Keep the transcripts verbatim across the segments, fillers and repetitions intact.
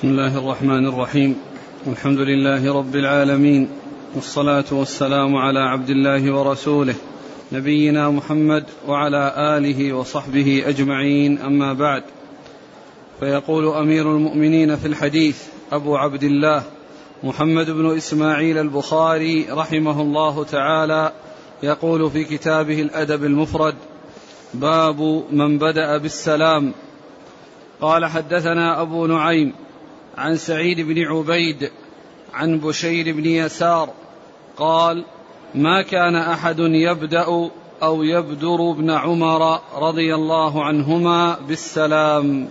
بسم الله الرحمن الرحيم. الحمد لله رب العالمين، والصلاة والسلام على عبد الله ورسوله نبينا محمد وعلى آله وصحبه أجمعين، أما بعد. فيقول أمير المؤمنين في الحديث أبو عبد الله محمد بن إسماعيل البخاري رحمه الله تعالى، يقول في كتابه الأدب المفرد: باب من بدأ بالسلام. قال: حدثنا أبو نعيم عن سعيد بن عبيد عن بشير بن يسار قال: ما كان أحد يبدأ أو يبدر ابن عمر رضي الله عنهما بالسلام.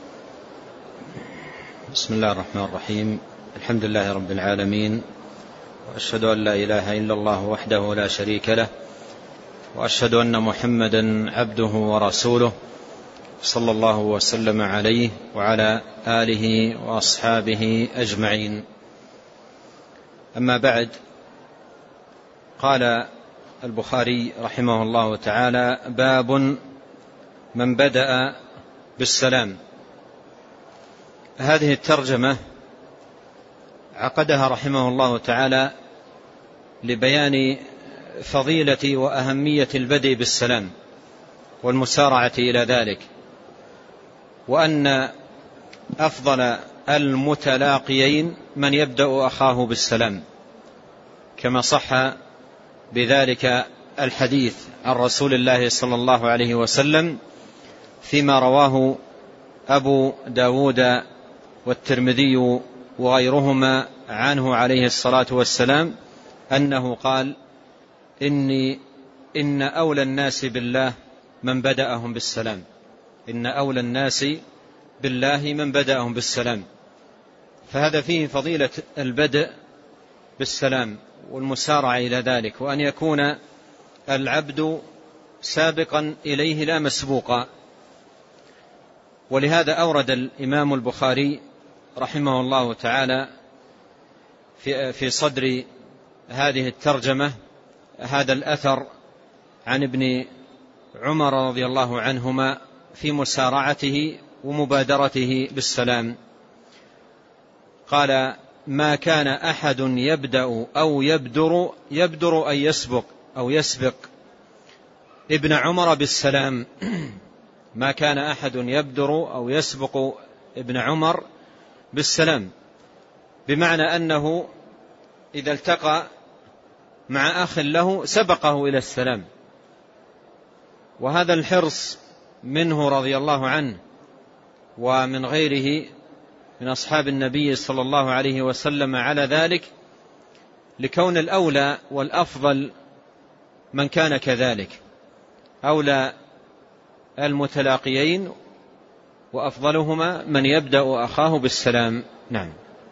بسم الله الرحمن الرحيم. الحمد لله رب العالمين، وأشهد أن لا إله إلا الله وحده لا شريك له، وأشهد أن محمدا عبده ورسوله، صلى الله وسلم عليه وعلى آله وأصحابه أجمعين. أما بعد، قال البخاري رحمه الله تعالى: باب من بدأ بالسلام. هذه الترجمة عقدها رحمه الله تعالى لبيان فضيلة وأهمية البدء بالسلام والمسارعة إلى ذلك، وأن أفضل المتلاقيين من يبدأ أخاه بالسلام، كما صح بذلك الحديث عن رسول الله صلى الله عليه وسلم فيما رواه أبو داود والترمذي وغيرهما عنه عليه الصلاة والسلام أنه قال: إني إن أولى الناس بالله من بدأهم بالسلام. إن أولى الناس بالله من بدأهم بالسلام. فهذا فيه فضيلة البدء بالسلام والمسارعة إلى ذلك، وأن يكون العبد سابقا إليه لا مسبوقا. ولهذا أورد الإمام البخاري رحمه الله تعالى في في صدر هذه الترجمة هذا الأثر عن ابن عمر رضي الله عنهما في مسارعته ومبادرته بالسلام. قال: ما كان أحد يبدأ أو يبدر يبدر أن يسبق أو يسبق ابن عمر بالسلام. ما كان أحد يبدر أو يسبق ابن عمر بالسلام، بمعنى أنه إذا التقى مع أخ له سبقه إلى السلام. وهذا الحرص منه رضي الله عنه ومن غيره من أصحاب النبي صلى الله عليه وسلم على ذلك، لكون الأولى والأفضل من كان كذلك. أولى المتلاقيين وأفضلهما من يبدأ أخاه بالسلام. نعم.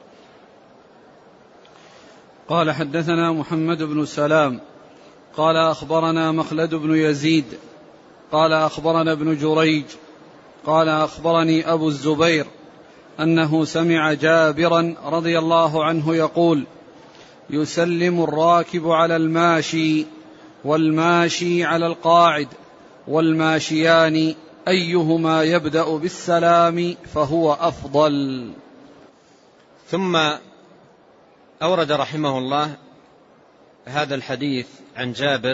قال: حدثنا محمد بن سلام قال: أخبرنا مخلد بن يزيد قال: أخبرنا ابن جريج قال: أخبرني أبو الزبير أنه سمع جابرا رضي الله عنه يقول: يسلم الراكب على الماشي، والماشي على القاعد، والماشيان أيهما يبدأ بالسلام فهو أفضل. ثم أورد رحمه الله هذا الحديث عن جابر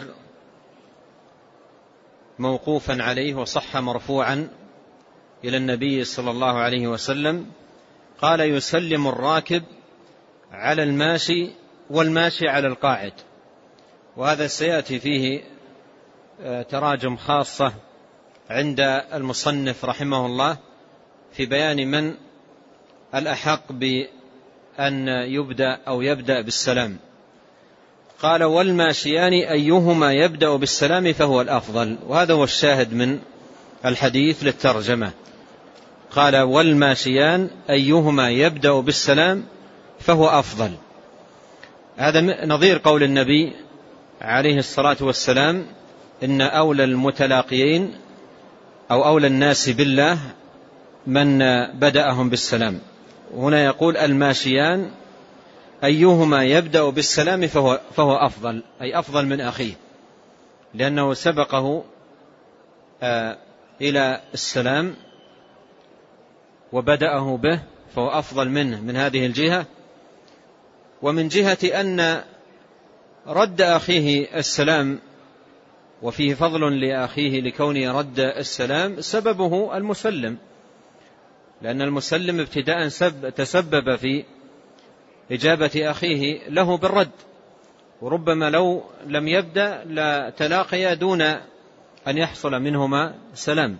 موقوفا عليه، وصح مرفوعا إلى النبي صلى الله عليه وسلم. قال: يسلم الراكب على الماشي، والماشي على القاعد. وهذا سيأتي فيه تراجم خاصة عند المصنف رحمه الله في بيان من الأحق بأن يبدأ أو يبدأ بالسلام. قال: والماشيان أيهما يبدأ بالسلام فهو الأفضل. وهذا هو الشاهد من الحديث للترجمة. قال: والماشيان أيهما يبدأ بالسلام فهو أفضل. هذا نظير قول النبي عليه الصلاة والسلام: إن أولى المتلاقيين أو أولى الناس بالله من بدأهم بالسلام. هنا يقول: الماشيان أيهما يبدأ بالسلام فهو, فهو أفضل، أي أفضل من أخيه، لأنه سبقه إلى السلام وبدأه به فهو أفضل منه من هذه الجهة. ومن جهة أن رد أخيه السلام وفيه فضل لأخيه لكونه رد السلام سببه المسلم، لأن المسلم ابتداء تسبب في إجابة أخيه له بالرد، وربما لو لم يبدأ لتلاقيا دون أن يحصل منهما سلام.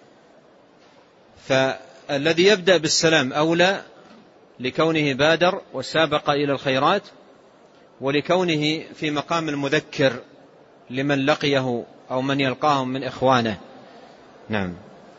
فالذي يبدأ بالسلام أولى لكونه بادر وسابق إلى الخيرات، ولكونه في مقام المذكر لمن لقيه أو من يلقاهم من إخوانه. نعم.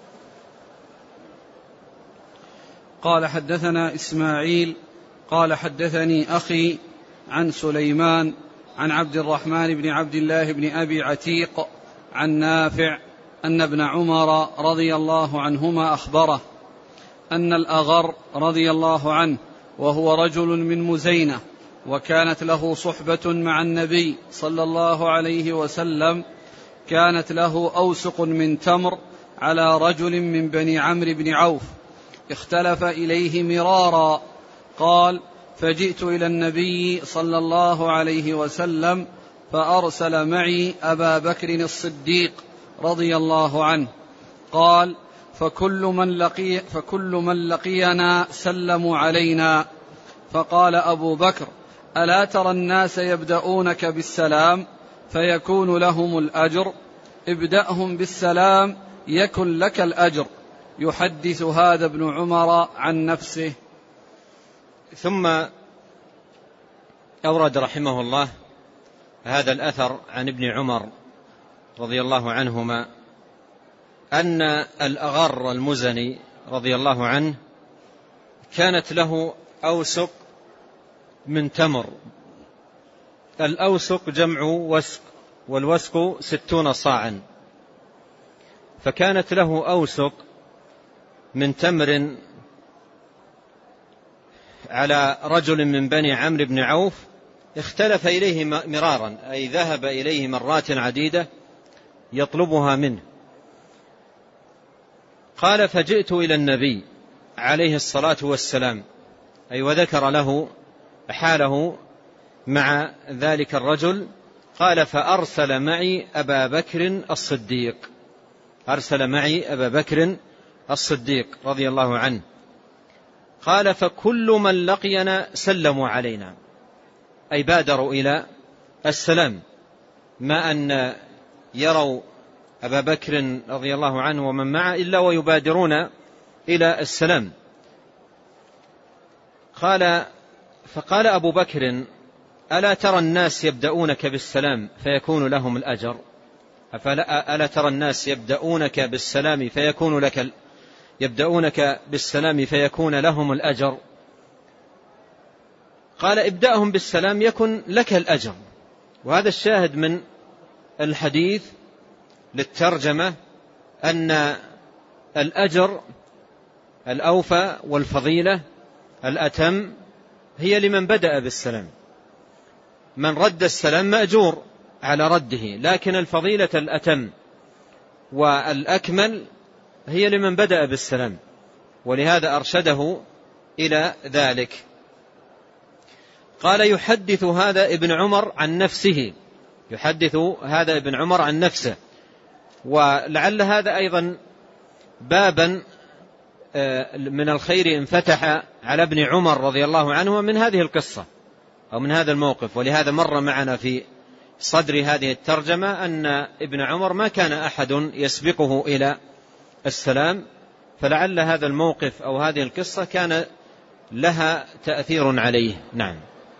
قال حدثنا إسماعيل قال حدثني أخي عن سليمان عن عبد الرحمن بن عبد الله بن أبي عتيق عن نافع أن ابن عمر رضي الله عنهما أخبره أن الأغر رضي الله عنه وهو رجل من مزينة وكانت له صحبة مع النبي صلى الله عليه وسلم، كانت له أوسق من تمر على رجل من بني عمرو بن عوف اختلف إليه مرارا. قال: فجئت إلى النبي صلى الله عليه وسلم فأرسل معي أبا بكر الصديق رضي الله عنه. قال: فكل من, لقي فكل من لقينا سلموا علينا. فقال أبو بكر: ألا ترى الناس يبدأونك بالسلام فيكون لهم الأجر؟ ابدأهم بالسلام يكن لك الأجر. يحدث هذا ابن عمر عن نفسه. ثم أورد رحمه الله هذا الأثر عن ابن عمر رضي الله عنهما أن الأغر المزني رضي الله عنه كانت له أوسق من تمر. الأوسق جمع وسق، والوسق ستون صاعا، فكانت له أوسق من تمر على رجل من بني عمرو بن عوف اختلف إليه مرارا، أي ذهب إليه مرات عديدة يطلبها منه. قال: فجئت إلى النبي عليه الصلاة والسلام، أي وذكر له حاله مع ذلك الرجل. قال: فأرسل معي أبا بكر الصديق أرسل معي أبا بكر الصديق رضي الله عنه. قال: فكل من لقينا سلموا علينا، أي بادروا إلى السلام، ما أن يروا أبا بكر رضي الله عنه ومن معه إلا ويبادرون إلى السلام. قال: فقال أبو بكر: ألا ترى الناس يبدأونك بالسلام فيكون لهم الأجر؟ ألا ترى الناس يبدأونك بالسلام فيكون لك ال... يبدأونك بالسلام فيكون لهم الأجر؟ قال: ابدأهم بالسلام يكن لك الأجر. وهذا الشاهد من الحديث للترجمة أن الأجر الأوفى والفضيلة الأتم هي لمن بدأ بالسلام. من رد السلام مأجور على رده، لكن الفضيلة الأتم والأكمل هي لمن بدأ بالسلام، ولهذا أرشده إلى ذلك. قال: يحدث هذا ابن عمر عن نفسه يحدث هذا ابن عمر عن نفسه. ولعل هذا أيضا بابا من الخير انفتح على ابن عمر رضي الله عنه من هذه القصة أو من هذا الموقف. ولهذا مر معنا في صدر هذه الترجمة أن ابن عمر ما كان أحد يسبقه إلى السلام، فلعل هذا الموقف أو هذه القصة كان لها تأثير عليه. نعم.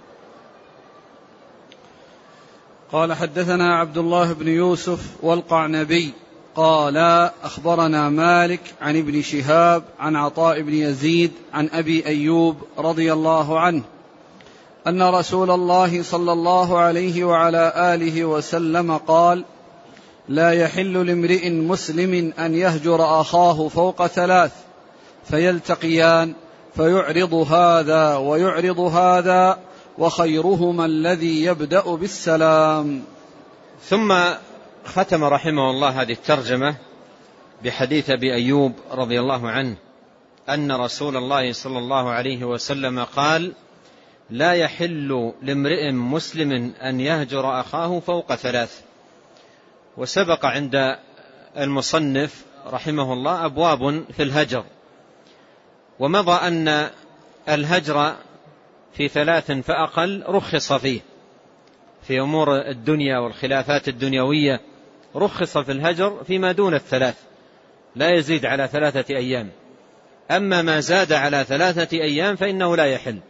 قال: حدثنا عبد الله بن يوسف والقعنبي قال: أخبرنا مالك عن ابن شهاب عن عطاء بن يزيد عن أبي أيوب رضي الله عنه أن رسول الله صلى الله عليه وعلى آله وسلم قال: لا يحل لامرئ مسلم أن يهجر أخاه فوق ثلاث فيلتقيان فيعرض هذا ويعرض هذا وخيرهما الذي يبدأ بالسلام. ثم ختم رحمه الله هذه الترجمة بحديث أبي أيوب رضي الله عنه أن رسول الله صلى الله عليه وسلم قال: لا يحل لامرئ مسلم أن يهجر أخاه فوق ثلاث. وسبق عند المصنف رحمه الله أبواب في الهجر، ومضى أن الهجر في ثلاث فأقل رخص فيه في أمور الدنيا والخلافات الدنيوية، رخص في الهجر فيما دون الثلاث، لا يزيد على ثلاثة أيام. أما ما زاد على ثلاثة أيام فإنه لا يحل.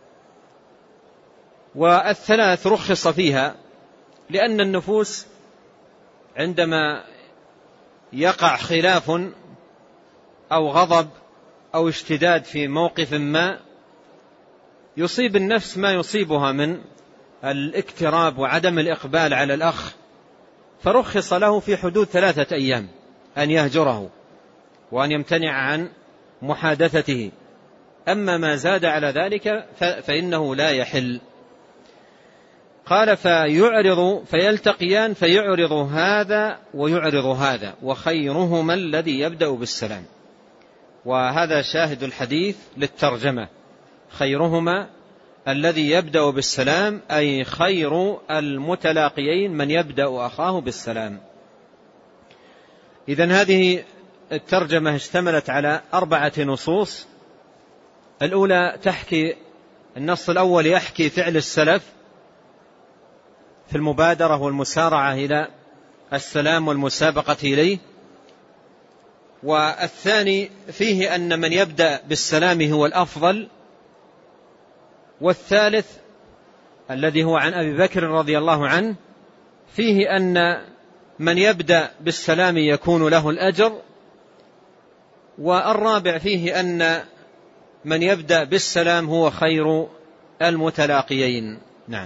والثلاث رخص فيها لأن النفوس عندما يقع خلاف أو غضب أو اشتداد في موقف ما يصيب النفس ما يصيبها من الاكتراب وعدم الإقبال على الأخ، فرخص له في حدود ثلاثة أيام أن يهجره وأن يمتنع عن محادثته. أما ما زاد على ذلك فإنه لا يحل. قال: فيعرض فيلتقيان فيعرض هذا ويعرض هذا، وخيرهما الذي يبدأ بالسلام. وهذا شاهد الحديث للترجمة، خيرهما الذي يبدأ بالسلام، أي خير المتلاقيين من يبدأ أخاه بالسلام. إذن هذه الترجمة اشتملت على أربعة نصوص. الأولى تحكي، النص الأول يحكي فعل السلف في المبادرة والمسارعة إلى السلام والمسابقة إليه. والثاني فيه أن من يبدأ بالسلام هو الأفضل. والثالث الذي هو عن أبي بكر رضي الله عنه فيه أن من يبدأ بالسلام يكون له الأجر. والرابع فيه أن من يبدأ بالسلام هو خير المتلاقيين. نعم.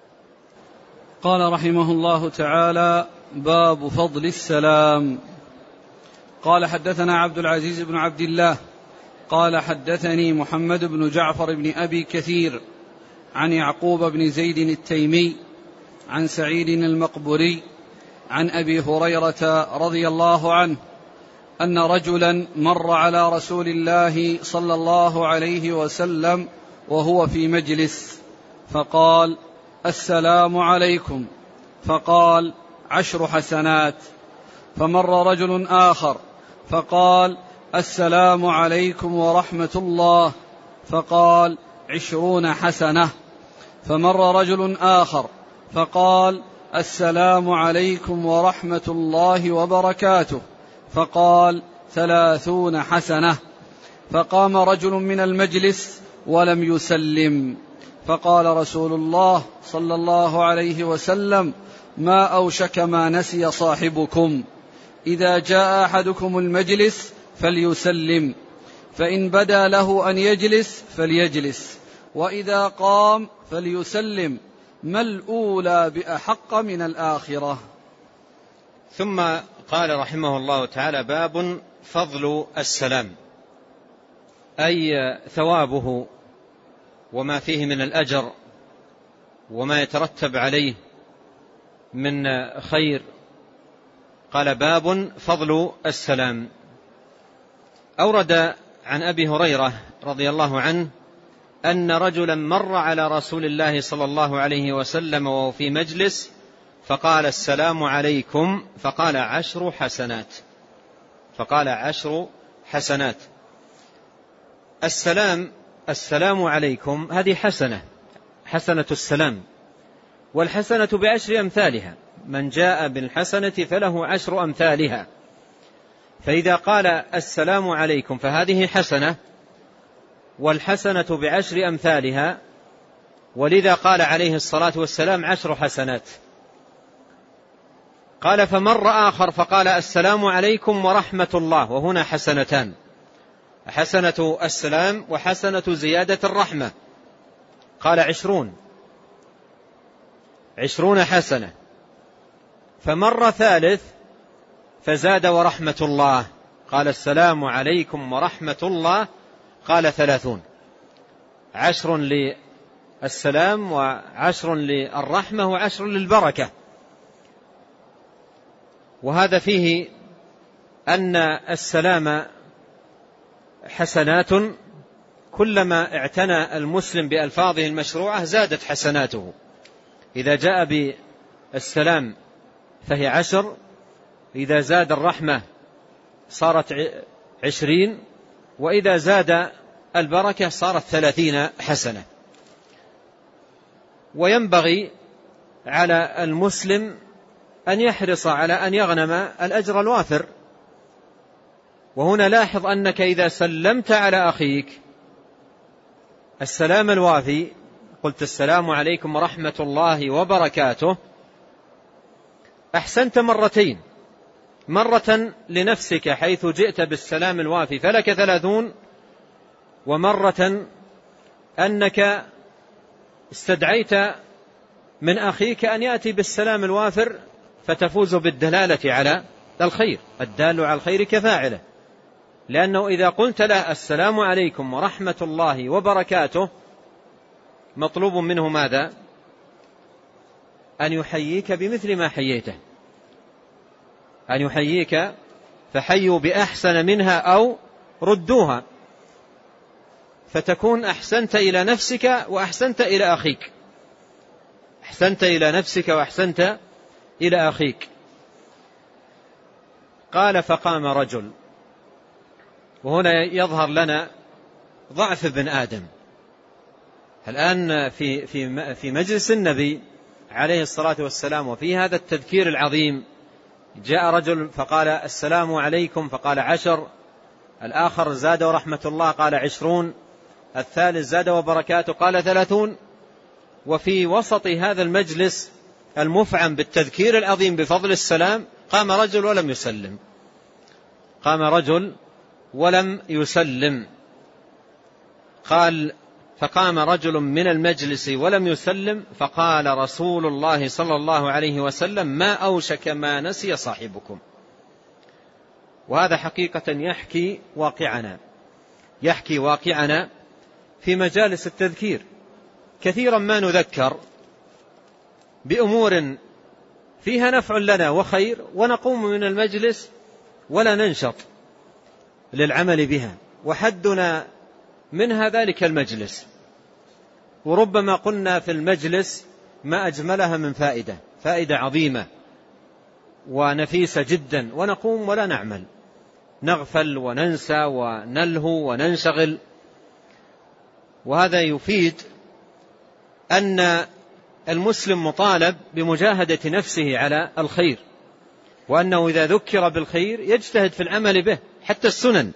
قال رحمه الله تعالى: باب فضل السلام. قال: حدثنا عبد العزيز بن عبد الله قال: حدثني محمد بن جعفر بن أبي كثير عن يعقوب بن زيد التيمي عن سعيد المقبري عن أبي هريرة رضي الله عنه أن رجلا مر على رسول الله صلى الله عليه وسلم وهو في مجلس فقال: السلام عليكم، فقال: عشر حسنات. فمر رجل آخر فقال: السلام عليكم ورحمة الله، فقال: عشرون حسنة. فمر رجل آخر فقال: السلام عليكم ورحمة الله وبركاته، فقال: ثلاثون حسنة. فقام رجل من المجلس ولم يسلم، فقال رسول الله صلى الله عليه وسلم: ما أوشك ما نسي صاحبكم، إذا جاء أحدكم المجلس فليسلم، فإن بدا له أن يجلس فليجلس، وإذا قام فليسلم، ما الأولى بأحق من الآخرة. ثم قال رحمه الله تعالى: باب فضل السلام، أي ثوابه وما فيه من الأجر وما يترتب عليه من خير. قال: باب فضل السلام. أورد عن أبي هريرة رضي الله عنه أن رجلا مر على رسول الله صلى الله عليه وسلم وهو في مجلس فقال: السلام عليكم، فقال: عشر حسنات، فقال: عشر حسنات. السلام السلام عليكم هذه حسنة، حسنة السلام، والحسنة بعشر أمثالها، من جاء بالحسنة فله عشر أمثالها. فإذا قال السلام عليكم فهذه حسنة، والحسنة بعشر أمثالها، ولذا قال عليه الصلاة والسلام: عشر حسنات. قال: فمر آخر فقال: السلام عليكم ورحمة الله، وهنا حسنتان، حسنة السلام وحسنة زيادة الرحمة. قال: عشرون عشرون حسنة. فمر ثالث فزاد: ورحمة الله، قال: السلام عليكم ورحمة الله، قال: ثلاثون، عشر للسلام وعشر للرحمة وعشر للبركة. وهذا فيه أن السلام حسنات، كلما اعتنى المسلم بألفاظه المشروعة زادت حسناته. إذا جاء بالسلام فهي عشر، إذا زاد الرحمة صارت عشرين، وإذا زاد البركة صارت ثلاثين حسنة. وينبغي على المسلم أن يحرص على أن يغنم الأجر الوافر. وهنا لاحظ أنك إذا سلمت على أخيك السلام الوافي، قلت السلام عليكم ورحمة الله وبركاته، أحسنت مرتين، مرة لنفسك حيث جئت بالسلام الوافي فلك ثلاثون، ومرة أنك استدعيت من أخيك أن يأتي بالسلام الوافر فتفوز بالدلالة على الخير. الدال على الخير كفاعله، لأنه إذا قلت له السلام عليكم ورحمة الله وبركاته مطلوب منه ماذا؟ أن يحييك بمثل ما حييته، أن يحييك فحيوا بأحسن منها أو ردوها، فتكون أحسنت إلى نفسك وأحسنت إلى أخيك، أحسنت إلى نفسك وأحسنت إلى أخيك. قال فقام رجل، وهنا يظهر لنا ضعف ابن آدم. الآن في في في مجلس النبي عليه الصلاة والسلام وفي هذا التذكير العظيم جاء رجل فقال السلام عليكم فقال عشر، الآخر زاد ورحمة الله قال عشرون، الثالث زاد وبركاته قال ثلاثون. وفي وسط هذا المجلس المفعم بالتذكير العظيم بفضل السلام قام رجل ولم يسلم، قام رجل ولم يسلم. قال فقام رجل من المجلس ولم يسلم، فقال رسول الله صلى الله عليه وسلم ما أوشك ما نسي صاحبكم. وهذا حقيقة يحكي واقعنا، يحكي واقعنا في مجالس التذكير. كثيرا ما نذكر بأمور فيها نفع لنا وخير، ونقوم من المجلس ولا ننشط للعمل بها، وحدنا منها ذلك المجلس. وربما قلنا في المجلس ما أجملها من فائدة، فائدة عظيمة ونفيسة جدا، ونقوم ولا نعمل، نغفل وننسى ونلهو وننشغل. وهذا يفيد أن المسلم مطالب بمجاهدة نفسه على الخير، وأنه إذا ذكر بالخير يجتهد في العمل به حتى السنن.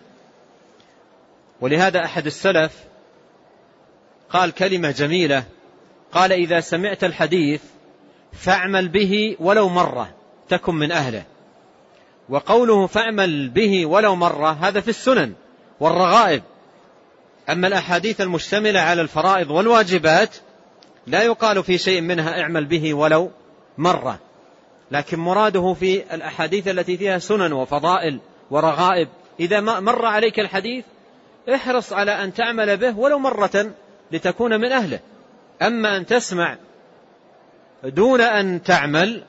ولهذا أحد السلف قال كلمة جميلة، قال إذا سمعت الحديث فاعمل به ولو مرة تكن من أهله. وقوله فاعمل به ولو مرة هذا في السنن والرغائب. أما الأحاديث المشتملة على الفرائض والواجبات لا يقال في شيء منها اعمل به ولو مرة، لكن مراده في الأحاديث التي فيها سنن وفضائل ورغائب إذا مر عليك الحديث احرص على أن تعمل به ولو مرة لتكون من أهله. أما أن تسمع دون أن تعمل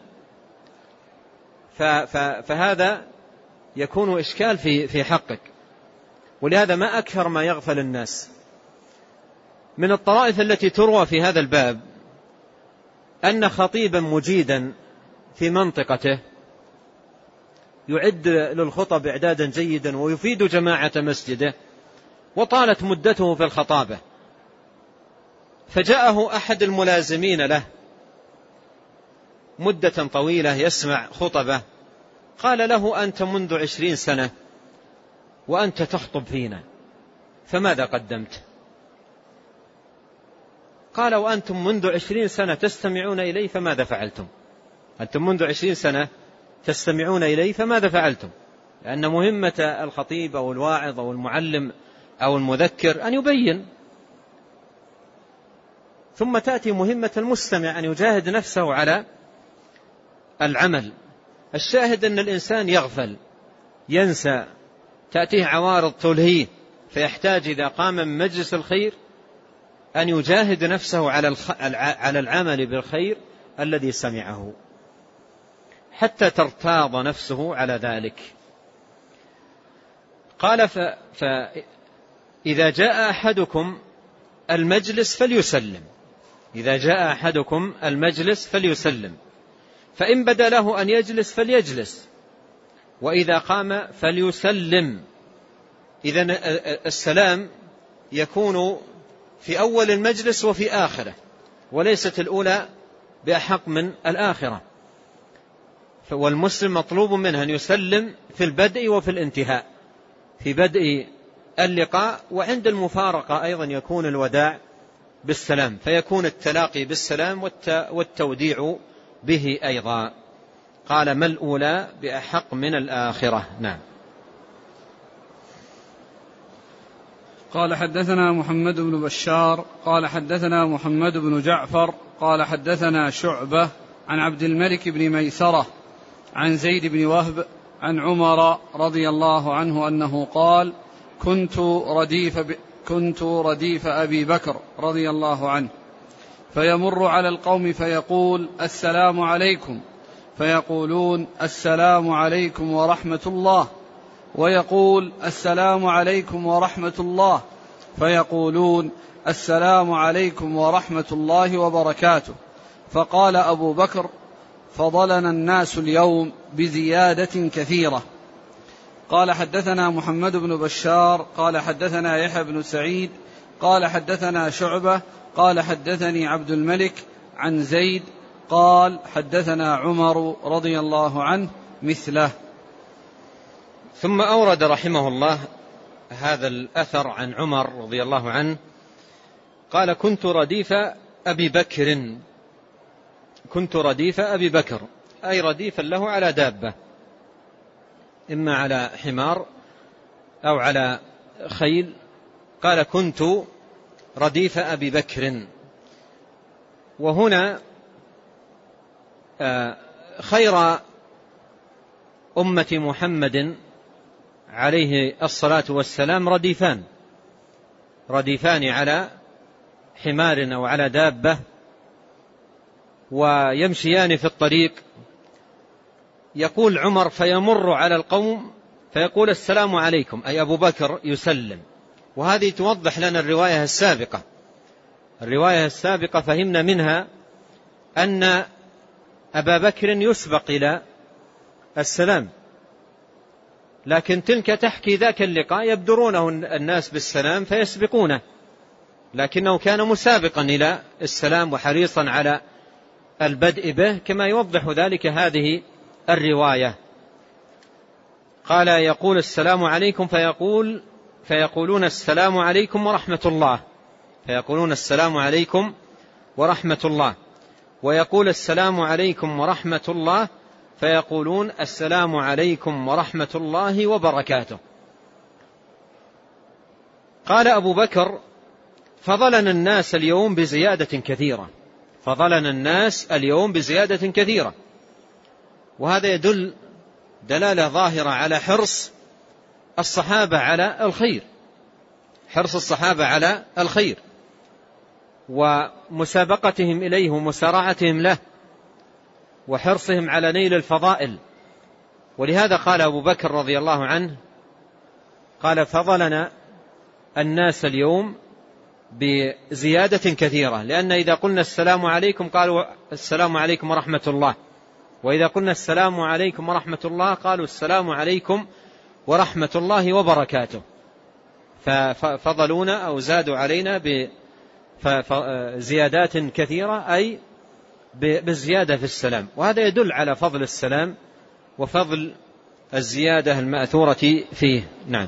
فهذا يكون إشكال في في حقك. ولهذا ما أكثر ما يغفل الناس. من الطرائف التي تروى في هذا الباب أن خطيبا مجيدا في منطقته يعد للخطب إعدادا جيدا ويفيد جماعة مسجده، وطالت مدته في الخطابة، فجاءه أحد الملازمين له مدة طويلة يسمع خطبة، قال له أنت منذ عشرين سنة وأنت تخطب فينا، فماذا قدمت؟ قال وأنتم منذ عشرين سنة تستمعون إلي فماذا فعلتم؟ أنتم منذ عشرين سنة تستمعون إلي فماذا فعلتم؟ لأن مهمة الخطيب أو الواعظ أو المعلم أو المذكر أن يبين، ثم تأتي مهمة المستمع أن يجاهد نفسه على العمل. الشاهد أن الإنسان يغفل ينسى، تأتيه عوارض تلهيه، فيحتاج إذا قام من مجلس الخير أن يجاهد نفسه على العمل بالخير الذي سمعه حتى ترتاض نفسه على ذلك. قال إذا جاء أحدكم المجلس فليسلم، إذا جاء أحدكم المجلس فليسلم، فإن بدا له أن يجلس فليجلس، وإذا قام فليسلم. إذن السلام يكون في أول المجلس وفي آخره، وليست الأولى بأحق من الآخرة. والمسلم مطلوب منه أن يسلم في البدء وفي الانتهاء، في بدء اللقاء وعند المفارقة أيضا يكون الوداع بالسلام، فيكون التلاقي بالسلام والتوديع به أيضا. قال ما الأولى بأحق من الآخرة. نعم. قال حدثنا محمد بن بشار قال حدثنا محمد بن جعفر قال حدثنا شعبة عن عبد الملك بن ميسرة عن زيد بن وهب عن عمر رضي الله عنه أنه قال كنت رديف, ب... كنت رديف أبي بكر رضي الله عنه، فيمر على القوم فيقول السلام عليكم، فيقولون السلام عليكم ورحمة الله، ويقول السلام عليكم ورحمة الله، فيقولون السلام عليكم ورحمة الله وبركاته. فقال أبو بكر فضلنا الناس اليوم بزيادة كثيرة. قال حدثنا محمد بن بشار قال حدثنا يحيى بن سعيد قال حدثنا شعبة قال حدثني عبد الملك عن زيد قال حدثنا عمر رضي الله عنه مثله. ثم أورد رحمه الله هذا الأثر عن عمر رضي الله عنه قال كنت رديف أبي بكر، كنت رديف أبي بكر أي رديفا له على دابة، إما على حمار أو على خيل. قال كنت رديف أبي بكر. وهنا خير أمة محمد عليه الصلاة والسلام رديفان، رديفان على حمار أو على دابة، ويمشيان في الطريق. يقول عمر فيمر على القوم فيقول السلام عليكم، أي أبو بكر يسلم. وهذه توضح لنا الرواية السابقة، الرواية السابقة فهمنا منها أن أبا بكر يسبق إلى السلام، لكن تلك تحكي ذاك اللقاء يبدرونه الناس بالسلام فيسبقونه، لكنه كان مسابقا إلى السلام وحريصا على البدء به، كما يوضح ذلك هذه الرواية. قال يقول السلام عليكم فيقول فيقولون السلام عليكم ورحمة الله، فيقولون السلام عليكم ورحمة الله، ويقول السلام عليكم ورحمة الله، فيقولون السلام عليكم ورحمة الله وبركاته. قال أبو بكر فضلنا الناس اليوم بزيادة كثيرة، فضلنا الناس اليوم بزيادة كثيرة. وهذا يدل دلالة ظاهرة على حرص الصحابة على الخير، حرص الصحابة على الخير ومسابقتهم إليه ومسارعتهم له وحرصهم على نيل الفضائل. ولهذا قال أبو بكر رضي الله عنه قال فضلنا الناس اليوم بزيادة كثيرة، لأن إذا قلنا السلام عليكم قالوا السلام عليكم ورحمة الله، وإذا قلنا السلام عليكم ورحمة الله قالوا السلام عليكم ورحمة الله وبركاته. ففضلونا أو زادوا علينا بزيادات كثيرة، أي بالزيادة في السلام. وهذا يدل على فضل السلام وفضل الزيادة المأثورة فيه. نعم.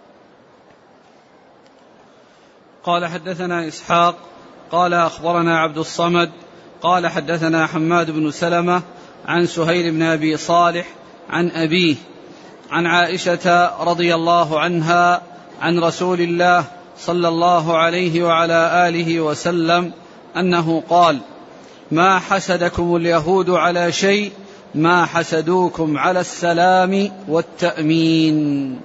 قال حدثنا إسحاق قال أخبرنا عبد الصمد قال حدثنا حماد بن سلمة عن سهيل بن أبي صالح عن أبيه عن عائشة رضي الله عنها عن رسول الله صلى الله عليه وعلى آله وسلم أنه قال ما حسدكم اليهود على شيء ما حسدوكم على السلام والتأمين.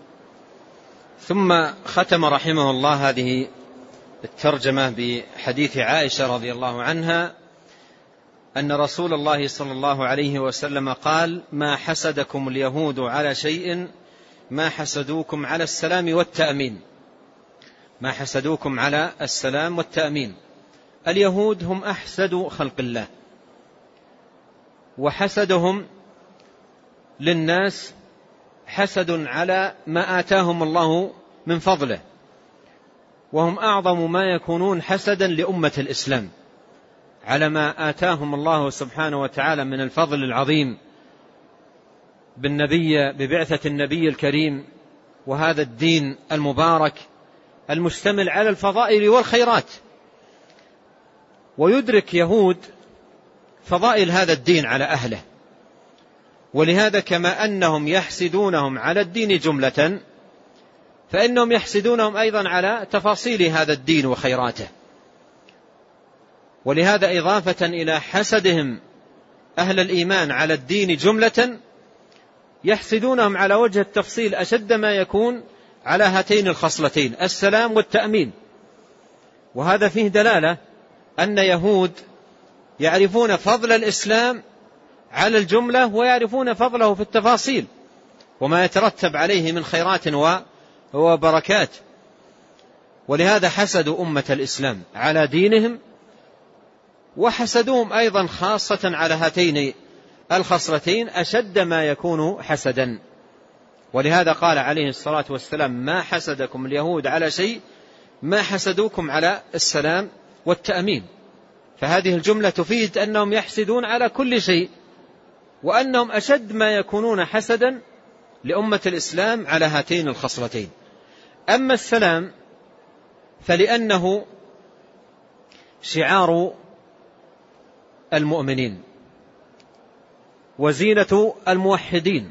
ثم ختم رحمه الله هذه الترجمة بحديث عائشة رضي الله عنها أن رسول الله صلى الله عليه وسلم قال ما حسدكم اليهود على شيء ما حسدوكم على السلام والتأمين. ما حسدوكم على السلام والتأمين. اليهود هم أحسد خلق الله، وحسدهم للناس حسد على ما آتاهم الله من فضله، وهم أعظم ما يكونون حسدا لأمة الإسلام على ما آتاهم الله سبحانه وتعالى من الفضل العظيم بالنبي ببعثة النبي الكريم، وهذا الدين المبارك المشتمل على الفضائل والخيرات. ويدرك يهود فضائل هذا الدين على أهله، ولهذا كما أنهم يحسدونهم على الدين جملة، فإنهم يحسدونهم أيضا على تفاصيل هذا الدين وخيراته. ولهذا إضافة إلى حسدهم أهل الإيمان على الدين جملة، يحسدونهم على وجه التفصيل أشد ما يكون على هاتين الخصلتين السلام والتأمين. وهذا فيه دلالة أن يهود يعرفون فضل الإسلام على الجملة، ويعرفون فضله في التفاصيل وما يترتب عليه من خيرات وبركات. ولهذا حسدوا أمة الإسلام على دينهم، وحسدوهم أيضا خاصة على هاتين الخصلتين أشد ما يكون حسدا. ولهذا قال عليه الصلاة والسلام: ما حسدكم اليهود على شيء ما حسدوكم على السلام والتأمين. فهذه الجملة تفيد أنهم يحسدون على كل شيء، وأنهم أشد ما يكونون حسدا لأمة الإسلام على هاتين الخصلتين. أما السلام فلأنه شعار المؤمنين وزينة الموحدين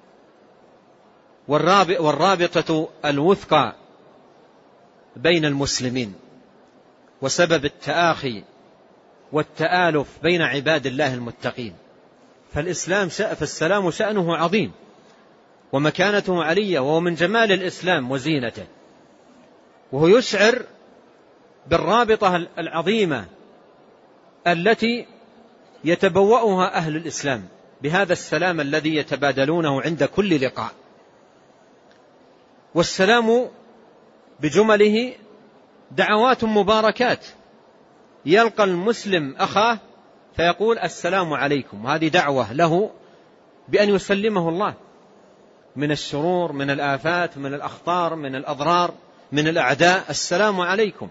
والرابطة الوثقى بين المسلمين، وسبب التآخي والتآلف بين عباد الله المتقين. فالإسلام فالسلام شأنه عظيم ومكانته علية، وهو من جمال الإسلام وزينته، وهو يشعر بالرابطة العظيمة التي يتبوأها أهل الإسلام بهذا السلام الذي يتبادلونه عند كل لقاء. والسلام بجمله دعوات مباركات، يلقى المسلم أخاه فيقول: السلام عليكم، وهذه دعوة له بأن يسلمه الله من الشرور، من الآفات، من الأخطار، من الأضرار، من الأعداء. السلام عليكم.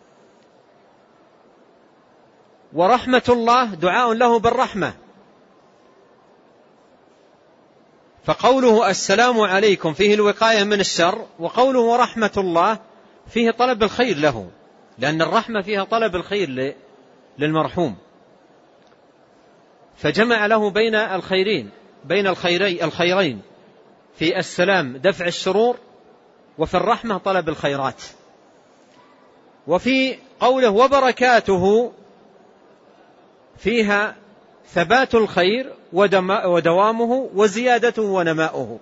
ورحمة الله دعاء له بالرحمة، فقوله السلام عليكم فيه الوقاية من الشر، وقوله ورحمة الله فيه طلب الخير له، لأن الرحمة فيها طلب الخير للمرحوم، فجمع له بين الخيرين بين الخيري الخيرين في السلام دفع الشرور، وفي الرحمة طلب الخيرات. وفي قوله وبركاته فيها ثبات الخير ودوامه وزيادته ونماؤه.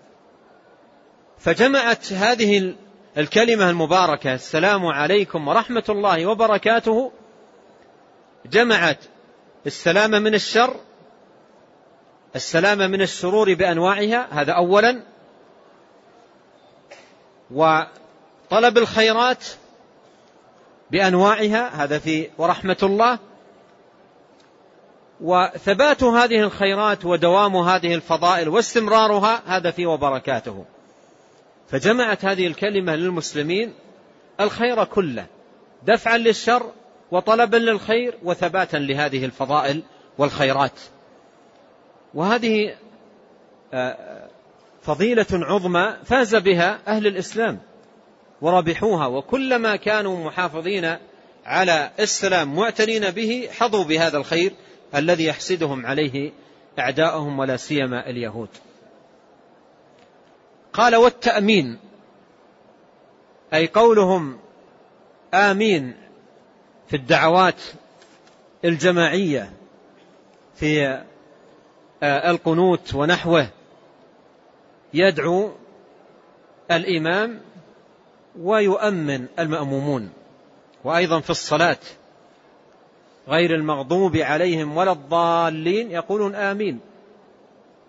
فجمعت هذه الكلمة المباركة السلام عليكم ورحمة الله وبركاته، جمعت السلام من الشر، السلام من الشرور بأنواعها، هذا أولا، وطلب الخيرات بأنواعها، هذا في ورحمة الله، وثبات هذه الخيرات ودوام هذه الفضائل واستمرارها، هذا في وبركاته. فجمعت هذه الكلمة للمسلمين الخير كله، دفعا للشر وطلبا للخير وثباتا لهذه الفضائل والخيرات. وهذه فضيلة عظمى فاز بها أهل الإسلام وربحوها، وكلما كانوا محافظين على السلام معتنين به حظوا بهذا الخير الذي يحسدهم عليه أعداءهم ولا سيما اليهود. قال والتأمين، أي قولهم آمين في الدعوات الجماعية في القنوت ونحوه، يدعو الإمام ويؤمن المأمومون. وأيضا في الصلاة غير المغضوب عليهم ولا الضالين يقولون آمين،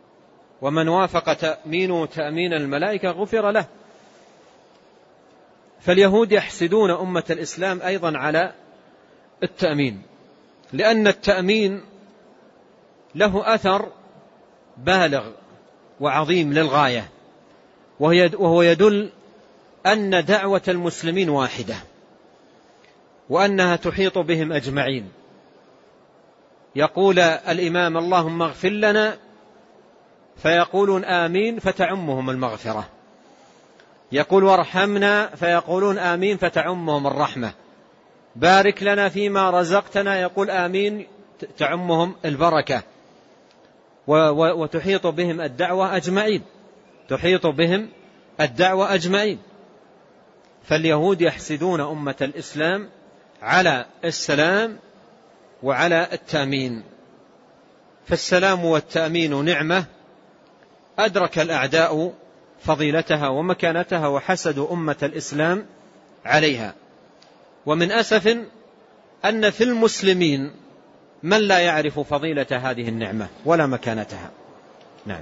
ومن وافق تأمينه تأمين الملائكة غفر له. فاليهود يحسدون أمة الإسلام أيضا على التأمين، لأن التأمين له أثر بالغ وعظيم للغاية، وهو يدل أن دعوة المسلمين واحدة، وأنها تحيط بهم أجمعين. يقول الإمام اللهم اغفر لنا فيقولون آمين فتعمهم المغفرة، يقول وارحمنا فيقولون آمين فتعمهم الرحمة، بارك لنا فيما رزقتنا يقول آمين تعمهم البركة، وتحيط بهم الدعوة أجمعين، تحيط بهم الدعوة أجمعين. فاليهود يحسدون أمة الإسلام على السلام وعلى التأمين، فالسلام والتأمين نعمة أدرك الأعداء فضيلتها ومكانتها وحسدوا أمة الإسلام عليها. ومن أسف أن في المسلمين من لا يعرف فضيلة هذه النعمة ولا مكانتها. نعم.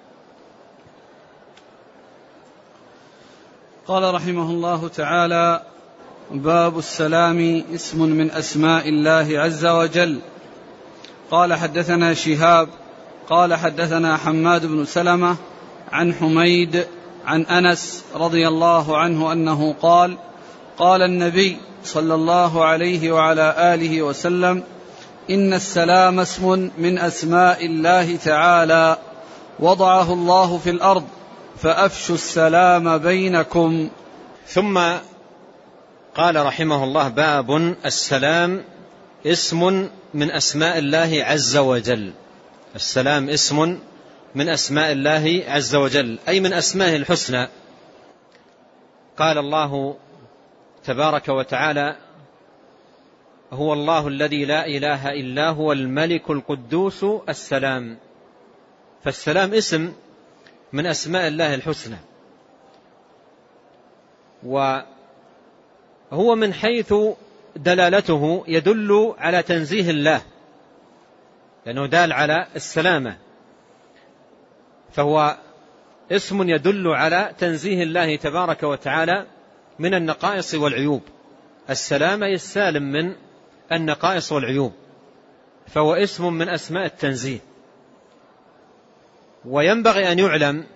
قال رحمه الله تعالى: باب السلام اسم من أسماء الله عز وجل. قال حدثنا شهاب قال حدثنا حماد بن سلمة عن حميد عن أنس رضي الله عنه أنه قال: قال النبي صلى الله عليه وعلى آله وسلم: إن السلام اسم من أسماء الله تعالى وضعه الله في الأرض فأفشوا السلام بينكم. ثم قال رحمه الله: باب السلام اسم من أسماء الله عز وجل. السلام اسم من أسماء الله عز وجل، أي من أسمائه الحسنى. قال الله تبارك وتعالى: هو الله الذي لا إله إلا هو الملك القدوس السلام. فالسلام اسم من أسماء الله الحسنى، وهو من حيث دلالته يدل على تنزيه الله، لأنه دال على السلامة، فهو اسم يدل على تنزيه الله تبارك وتعالى من النقائص والعيوب. السلامة السالم من النقائص والعيوب، فهو اسم من أسماء التنزيه. وينبغي أن يعلم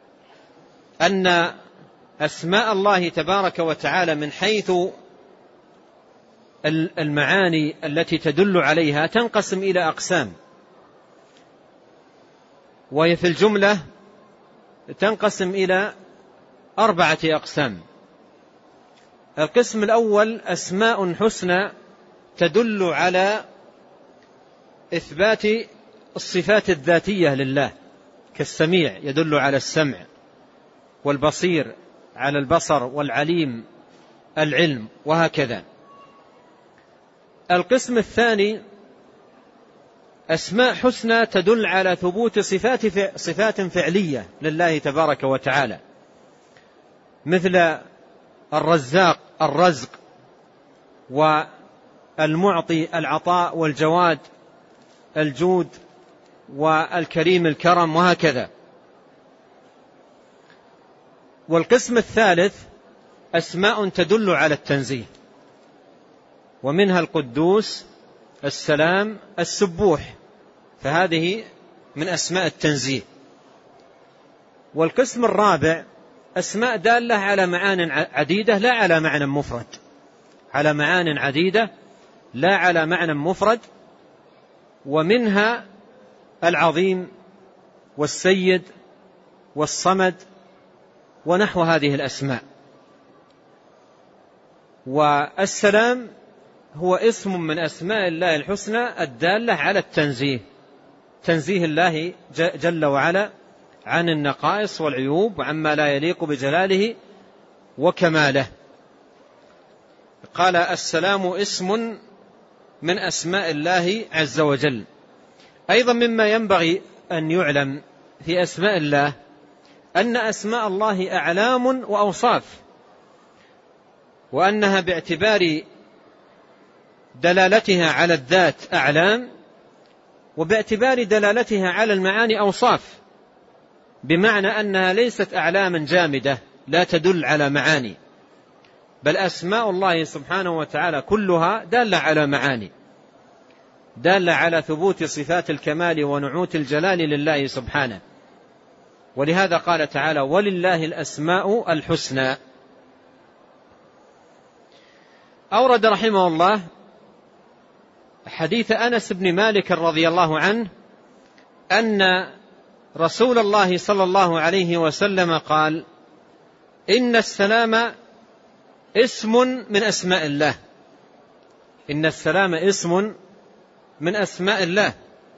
أن أسماء الله تبارك وتعالى من حيث المعاني التي تدل عليها تنقسم إلى أقسام، وهي في الجملة تنقسم إلى أربعة أقسام. القسم الأول أسماء حسنى تدل على إثبات الصفات الذاتية لله، كالسميع يدل على السمع، والبصير على البصر، والعليم العلم، وهكذا. القسم الثاني أسماء حسنى تدل على ثبوت صفات صفات فعلية لله تبارك وتعالى، مثل الرزاق الرزق، والمعطي العطاء، والجواد الجود، والكريم الكرم، وهكذا. والقسم الثالث أسماء تدل على التنزيه، ومنها القدوس السلام السبوح، فهذه من أسماء التنزيه. والقسم الرابع أسماء دالة على معان عديدة لا على معنى مفرد، على معان عديدة لا على معنى مفرد، ومنها العظيم والسيد والصمد ونحو هذه الأسماء. والسلام هو اسم من أسماء الله الحسنى الدالة على التنزيه، تنزيه الله جل وعلا عن النقائص والعيوب وعما لا يليق بجلاله وكماله. قال: السلام اسم من أسماء الله عز وجل. أيضا مما ينبغي أن يعلم في أسماء الله أن أسماء الله أعلام وأوصاف، وأنها باعتبار دلالتها على الذات أعلام، وباعتبار دلالتها على المعاني أوصاف، بمعنى أنها ليست أعلاما جامدة لا تدل على معاني، بل أسماء الله سبحانه وتعالى كلها دالة على معاني، دالة على ثبوت صفات الكمال ونعوت الجلال لله سبحانه. ولهذا قال تعالى: ولله الأسماء الحسنى. أورد رحمه الله حديث أنس بن مالك رضي الله عنه أن رسول الله صلى الله عليه وسلم قال: إن السلام اسم من أسماء الله، إن السلام اسم من أسماء الله،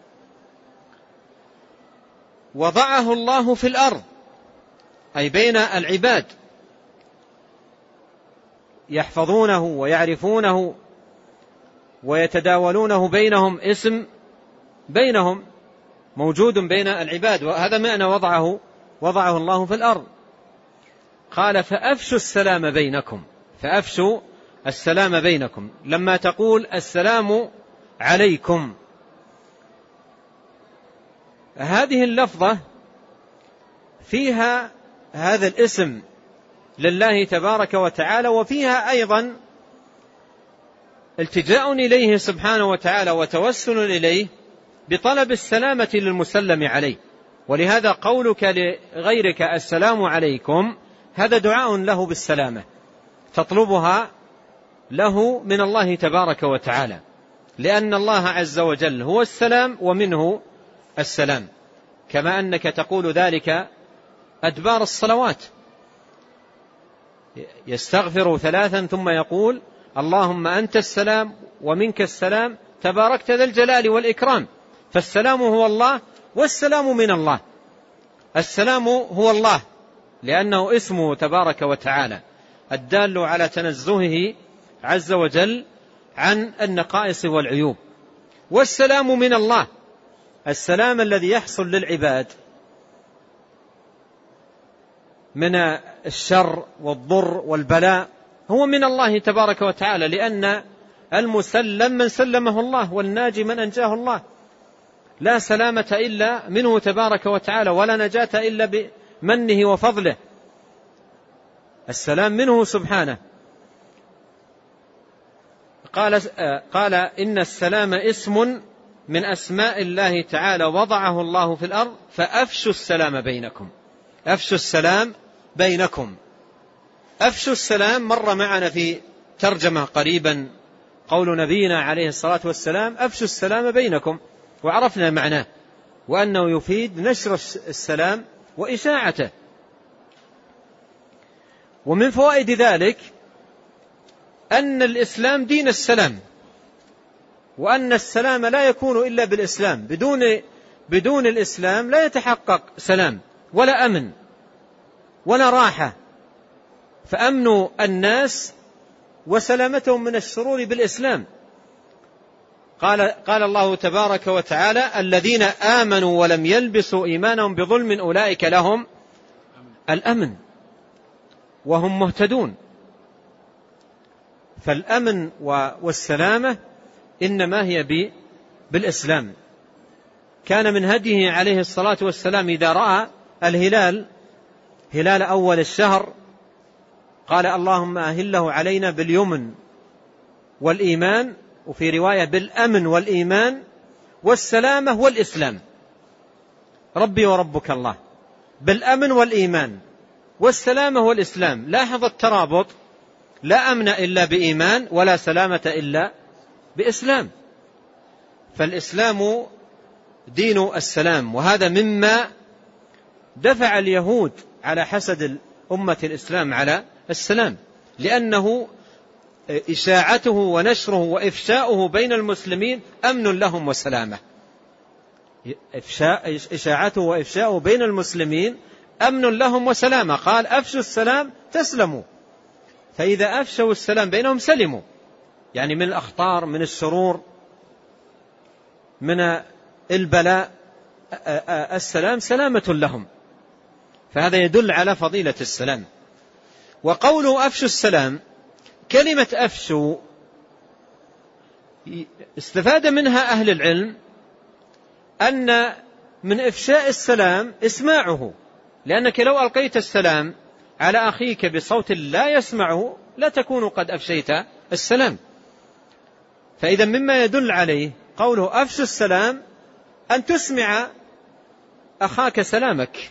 وضعه الله في الأرض، أي بين العباد، يحفظونه ويعرفونه ويتداولونه بينهم، اسم بينهم موجود بين العباد، وهذا معنى وضعه وضعه الله في الأرض. قال: فأفشوا السلام بينكم، فأفشوا السلام بينكم. لما تقول السلام عليكم، هذه اللفظة فيها هذا الاسم لله تبارك وتعالى، وفيها أيضا التجاء إليه سبحانه وتعالى وتوسل إليه بطلب السلامة للمسلم عليه. ولهذا قولك لغيرك السلام عليكم هذا دعاء له بالسلامة، تطلبها له من الله تبارك وتعالى، لأن الله عز وجل هو السلام ومنه السلام، كما أنك تقول ذلك أدبار الصلوات، يستغفر ثلاثا ثم يقول: اللهم أنت السلام ومنك السلام تباركت ذا الجلال والإكرام. فالسلام هو الله والسلام من الله. السلام هو الله لأنه اسمه تبارك وتعالى الدال على تنزهه عز وجل عن النقائص والعيوب، والسلام من الله، السلام الذي يحصل للعباد من الشر والضر والبلاء هو من الله تبارك وتعالى، لأن المسلم من سلمه الله، والناجي من أنجاه الله. لا سلامة إلا منه تبارك وتعالى، ولا نجاة إلا بمنه وفضله. السلام منه سبحانه. قال, قال إن السلام اسم من أسماء الله تعالى وضعه الله في الأرض، فأفشوا السلام بينكم. أفشوا السلام بينكم. أفشوا السلام مر معنا في ترجمة قريبا قول نبينا عليه الصلاة والسلام: أفشوا السلام بينكم، وعرفنا معناه، وأنه يفيد نشر السلام وإشاعته. ومن فوائد ذلك أن الإسلام دين السلام، وأن السلام لا يكون إلا بالإسلام، بدون بدون الإسلام لا يتحقق سلام ولا أمن ولا راحة. فأمن الناس وسلامتهم من الشرور بالإسلام. قال, قال الله تبارك وتعالى: الذين آمنوا ولم يلبسوا إيمانهم بظلم أولئك لهم الأمن وهم مهتدون. فالأمن والسلامة إنما هي بالإسلام. كان من هديه عليه الصلاة والسلام إذا رأى الهلال هلال أول الشهر قال: اللهم أهله علينا باليمن والإيمان، وفي رواية بالأمن والإيمان والسلامة والإسلام. ربي وربك الله، بالأمن والإيمان والسلامة والإسلام. لاحظ الترابط، لا أمن إلا بإيمان ولا سلامة إلا بإسلام. فالإسلام دين السلام، وهذا مما دفع اليهود على حسد أمة الإسلام على السلام، لأنه إشاعته ونشره وإفشاؤه بين المسلمين أمن لهم وسلامة. إشاعته وإفشاؤه بين المسلمين أمن لهم وسلامة. قال: أفشوا السلام تسلموا. فإذا أفشوا السلام بينهم سلموا، يعني من الأخطار، من الشرور، من البلاء، السلام سلامة لهم. فهذا يدل على فضيلة السلام. وقوله أفشوا السلام، كلمة أفشوا استفاد منها أهل العلم أن من إفشاء السلام إسماعه، لأنك لو ألقيت السلام على أخيك بصوت لا يسمعه لا تكون قد أفشيت السلام. فإذا مما يدل عليه قوله أفشوا السلام أن تسمع أخاك سلامك.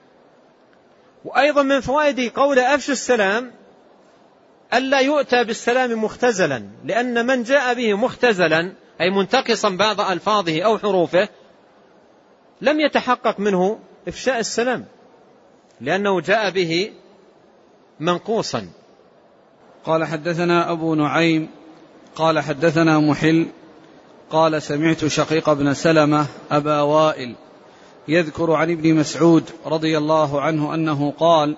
وأيضا من فوائد قول أفشوا السلام ألا يؤتى بالسلام مختزلا، لأن من جاء به مختزلا أي منتقصا بعض ألفاظه أو حروفه لم يتحقق منه إفشاء السلام، لأنه جاء به منقوصا. قال حدثنا أبو نعيم قال حدثنا محل قال سمعت شقيق بن سلمة أبا وائل يذكر عن ابن مسعود رضي الله عنه أنه قال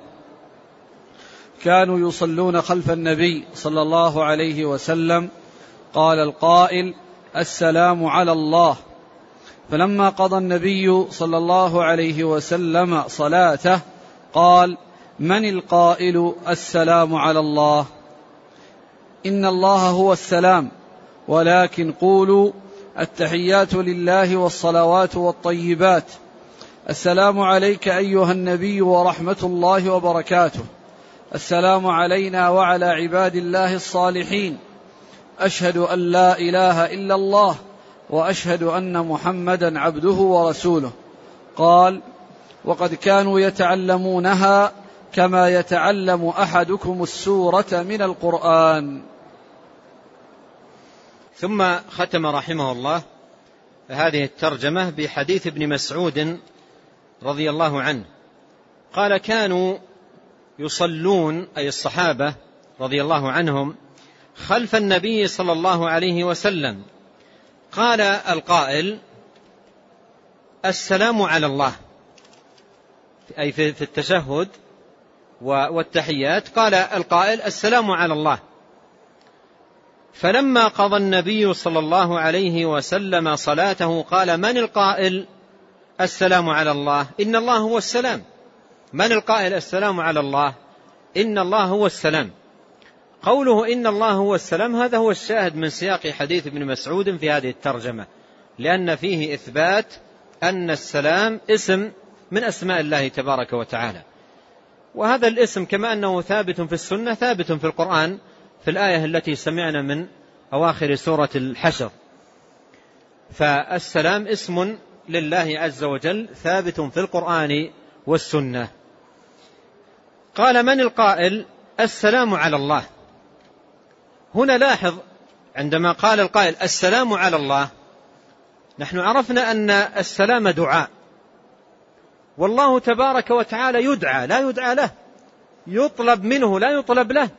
كانوا يصلون خلف النبي صلى الله عليه وسلم قال القائل السلام على الله، فلما قضى النبي صلى الله عليه وسلم صلاته قال من القائل السلام على الله؟ إن الله هو السلام، ولكن قولوا التحيات لله والصلوات والطيبات، السلام عليك أيها النبي ورحمة الله وبركاته، السلام علينا وعلى عباد الله الصالحين، أشهد أن لا إله إلا الله وأشهد أن محمدا عبده ورسوله. قال وقد كانوا يتعلمونها كما يتعلم أحدكم السورة من القرآن. ثم ختم رحمه الله هذه الترجمة بحديث ابن مسعود رضي الله عنه قال كانوا يصلون أي الصحابة رضي الله عنهم خلف النبي صلى الله عليه وسلم قال القائل السلام على الله، أي في التشهد والتحيات قال القائل السلام على الله، فلما قضى النبي صلى الله عليه وسلم صلاته قال من القائل السلام على الله؟ إن الله هو السلام. من القائل السلام على الله؟ إن الله هو السلام. قوله إن الله هو السلام هذا هو الشاهد من سياق حديث ابن مسعود في هذه الترجمة، لأن فيه إثبات أن السلام اسم من أسماء الله تبارك وتعالى، وهذا الاسم كما أنه ثابت في السنة ثابت في القرآن في الآية التي سمعنا من أواخر سورة الحشر. فالسلام اسم لله عز وجل ثابت في القرآن والسنة. قال من القائل السلام على الله؟ هنا لاحظ عندما قال القائل السلام على الله نحن عرفنا أن السلام دعاء، والله تبارك وتعالى يدعى لا يدعى له، يطلب منه لا يطلب له،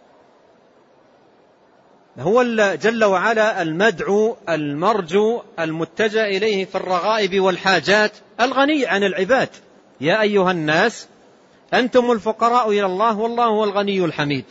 هو جل وعلا المدعو المرجو المتجه إليه في الرغائب والحاجات، الغني عن العباد. يا أيها الناس أنتم الفقراء إلى الله والله هو الغني الحميد،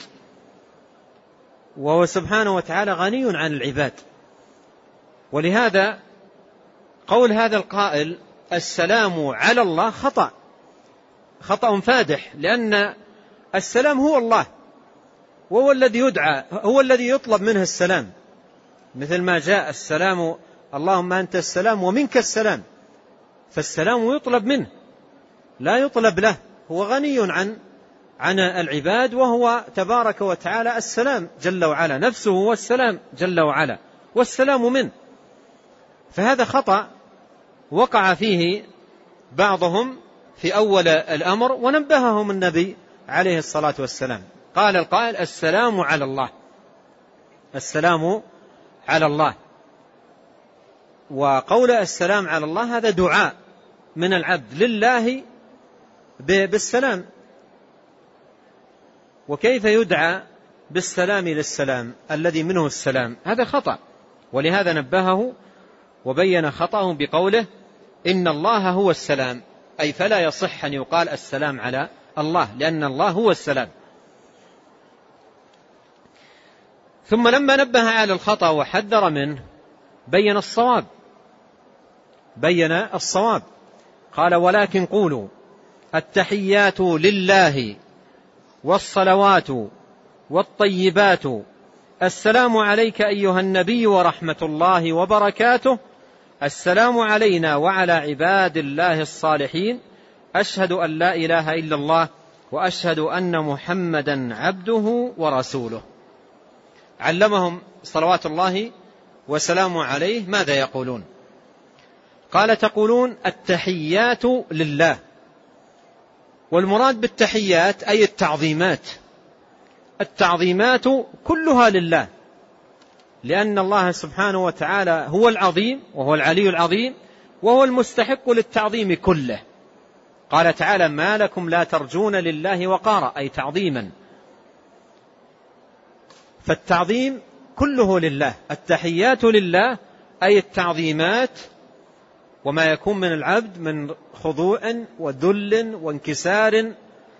وهو سبحانه وتعالى غني عن العباد. ولهذا قول هذا القائل السلام على الله خطأ خطأ فادح، لأن السلام هو الله، وهو الذي يدعى، هو الذي يطلب منه السلام، مثل ما جاء السلام اللهم أنت السلام ومنك السلام، فالسلام يطلب منه لا يطلب له، هو غني عن عن العباد، وهو تبارك وتعالى السلام جل وعلا، نفسه هو السلام جل وعلا والسلام منه. فهذا خطأ وقع فيه بعضهم في أول الأمر، ونبههم النبي عليه الصلاة والسلام. قال القائل السلام على الله، السلام على الله، وقول السلام على الله هذا دعاء من العبد لله بالسلام، وكيف يدعى بالسلام للسلام الذي منه السلام؟ هذا خطأ. ولهذا نبهه وبين خطأه بقوله إن الله هو السلام، أي فلا يصح أن يقال السلام على الله، لأن الله هو السلام. ثم لما نبه على الخطأ وحذر منه بين الصواب بين الصواب قال ولكن قولوا التحيات لله والصلوات والطيبات، السلام عليك أيها النبي ورحمة الله وبركاته، السلام علينا وعلى عباد الله الصالحين، أشهد أن لا إله إلا الله وأشهد أن محمدا عبده ورسوله. علمهم صلوات الله وسلامه عليه ماذا يقولون؟ قال: تقولون التحيات لله. والمراد بالتحيات أي التعظيمات، التعظيمات كلها لله، لأن الله سبحانه وتعالى هو العظيم وهو العلي العظيم وهو المستحق للتعظيم كله. قال تعالى: ما لكم لا ترجون لله وقارا، أي تعظيما. فالتعظيم كله لله، التحيات لله أي التعظيمات، وما يكون من العبد من خضوع وذل وانكسار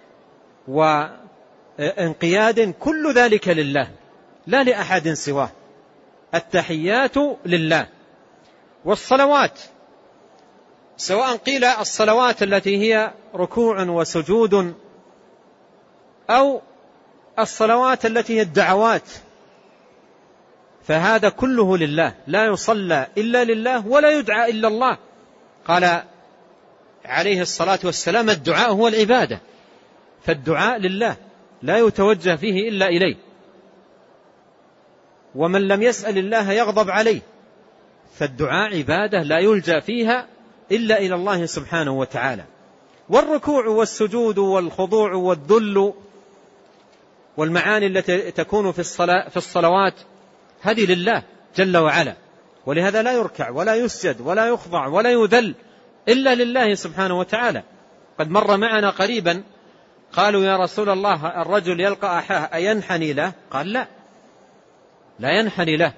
وانقياد، كل ذلك لله لا لأحد سواه. التحيات لله. والصلوات، سواء قيل الصلوات التي هي ركوع وسجود، أو الصلوات التي هي الدعوات، فهذا كله لله، لا يصلى إلا لله ولا يدعى إلا الله. قال عليه الصلاة والسلام: الدعاء هو العبادة، فالدعاء لله لا يتوجه فيه إلا إليه، ومن لم يسأل الله يغضب عليه، فالدعاء عبادة لا يلجأ فيها إلا إلى الله سبحانه وتعالى. والركوع والسجود والخضوع والذل والمعاني التي تكون في الصلاة في الصلوات هذه لله جل وعلا، ولهذا لا يركع ولا يسجد ولا يخضع ولا يذل إلا لله سبحانه وتعالى. قد مر معنا قريبا قالوا: يا رسول الله، الرجل يلقى أخاه أينحني له؟ قال: لا، لا ينحني له.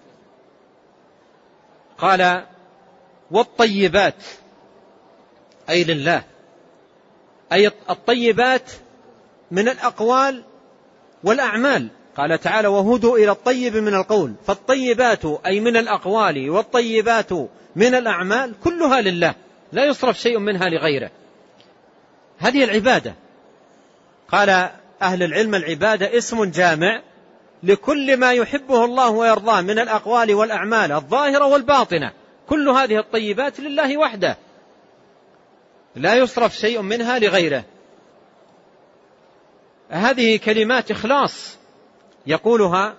قال: والطيبات أي لله، أي الطيبات من الأقوال والأعمال. قال تعالى: وهدوا إلى الطيب من القول. فالطيبات أي من الأقوال، والطيبات من الأعمال، كلها لله، لا يصرف شيء منها لغيره. هذه العبادة. قال أهل العلم: العبادة اسم جامع لكل ما يحبه الله ويرضاه من الأقوال والأعمال الظاهرة والباطنة، كل هذه الطيبات لله وحده، لا يصرف شيء منها لغيره. هذه كلمات إخلاص يقولها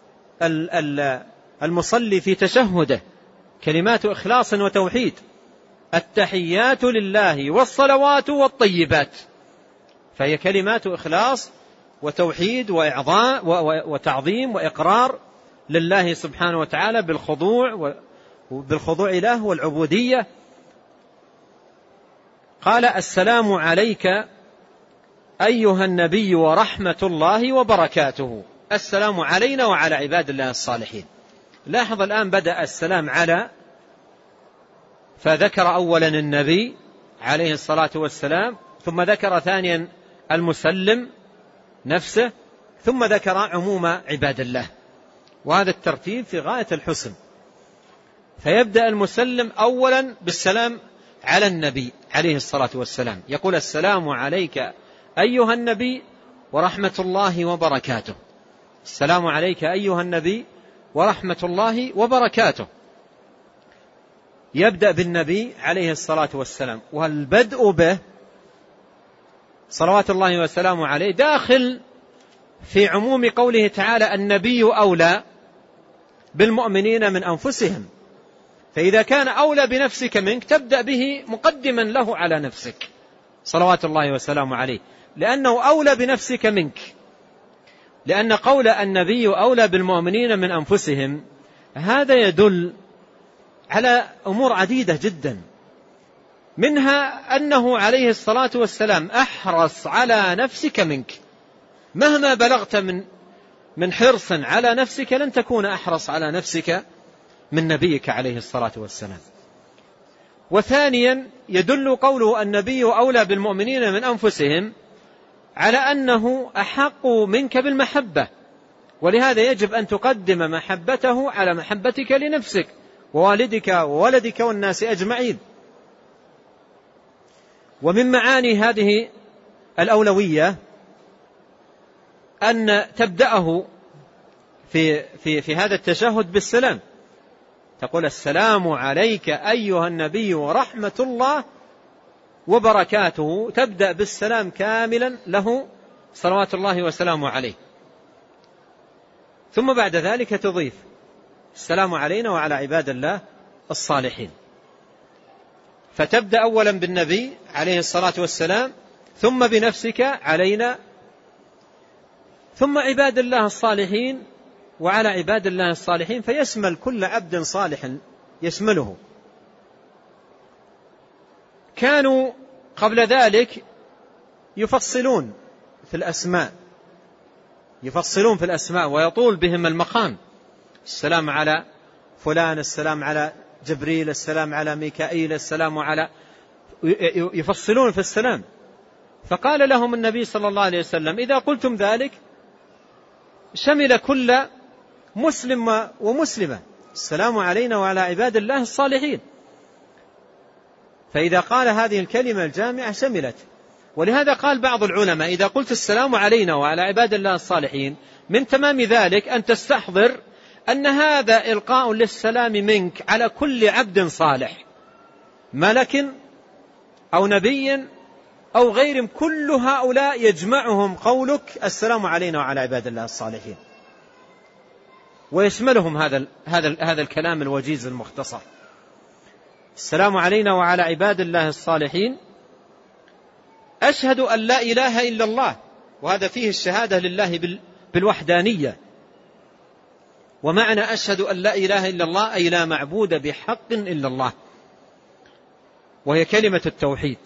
المصلي في تشهده، كلمات إخلاص وتوحيد: التحيات لله والصلوات والطيبات. فهي كلمات إخلاص وتوحيد وإعظاء وتعظيم وإقرار لله سبحانه وتعالى بالخضوع بالخضوع له والعبودية. قال: السلام عليك أيها النبي ورحمة الله وبركاته. السلام علينا وعلى عباد الله الصالحين. لاحظ الآن بدأ السلام على، فذكر أولا النبي عليه الصلاة والسلام، ثم ذكر ثانيا المسلم نفسه، ثم ذكر عموم عباد الله. وهذا الترتيب في غاية الحسن. فيبدأ المسلم أولا بالسلام على النبي عليه الصلاة والسلام، يقول: السلام عليك أيها النبي ورحمة الله وبركاته. السلام عليك أيها النبي ورحمة الله وبركاته. يبدأ بالنبي عليه الصلاة والسلام، والبدء به صلوات الله وسلامه عليه داخل في عموم قوله تعالى: النبي أولى بالمؤمنين من أنفسهم. فإذا كان أولى بنفسك منك تبدأ به مقدما له على نفسك صلوات الله وسلامه عليه، لأنه أولى بنفسك منك. لأن قول النبي أولى بالمؤمنين من أنفسهم هذا يدل على أمور عديدة جدا، منها أنه عليه الصلاة والسلام أحرص على نفسك منك. مهما بلغت من من حرص على نفسك لن تكون أحرص على نفسك من نبيك عليه الصلاة والسلام. وثانيا يدل قوله النبي أولى بالمؤمنين من أنفسهم على أنه أحق منك بالمحبة، ولهذا يجب أن تقدم محبته على محبتك لنفسك ووالدك وولدك والناس أجمعين. ومن معاني هذه الأولوية أن تبدأه في, في, في هذا التشهد بالسلام، تقول: السلام عليك أيها النبي ورحمة الله وبركاته تبدأ بالسلام كاملا له صلوات الله وسلامه عليه، ثم بعد ذلك تضيف السلام علينا وعلى عباد الله الصالحين. فتبدأ أولا بالنبي عليه الصلاة والسلام، ثم بنفسك علينا، ثم عباد الله الصالحين وعلى عباد الله الصالحين، فيشمل كل عبد صالح يشمله. كانوا قبل ذلك يفصلون في الأسماء يفصلون في الأسماء ويطول بهم المقام، السلام على فلان، السلام على جبريل، السلام على ميكائيل، السلام على، يفصلون في السلام. فقال لهم النبي صلى الله عليه وسلم: إذا قلتم ذلك شمل كل مسلم ومسلمة، السلام علينا وعلى عباد الله الصالحين. فإذا قال هذه الكلمة الجامعة شملت. ولهذا قال بعض العلماء: إذا قلت السلام علينا وعلى عباد الله الصالحين، من تمام ذلك أن تستحضر أن هذا إلقاء للسلام منك على كل عبد صالح، ملك أو نبي أو غيرهم، كل هؤلاء يجمعهم قولك السلام علينا وعلى عباد الله الصالحين، ويشملهم هذا هذا هذا الكلام الوجيز المختصر. السلام علينا وعلى عباد الله الصالحين، أشهد أن لا إله إلا الله، وهذا فيه الشهادة لله بالوحدانية. ومعنى أشهد أن لا إله إلا الله أي لا معبود بحق إلا الله، وهي كلمة التوحيد.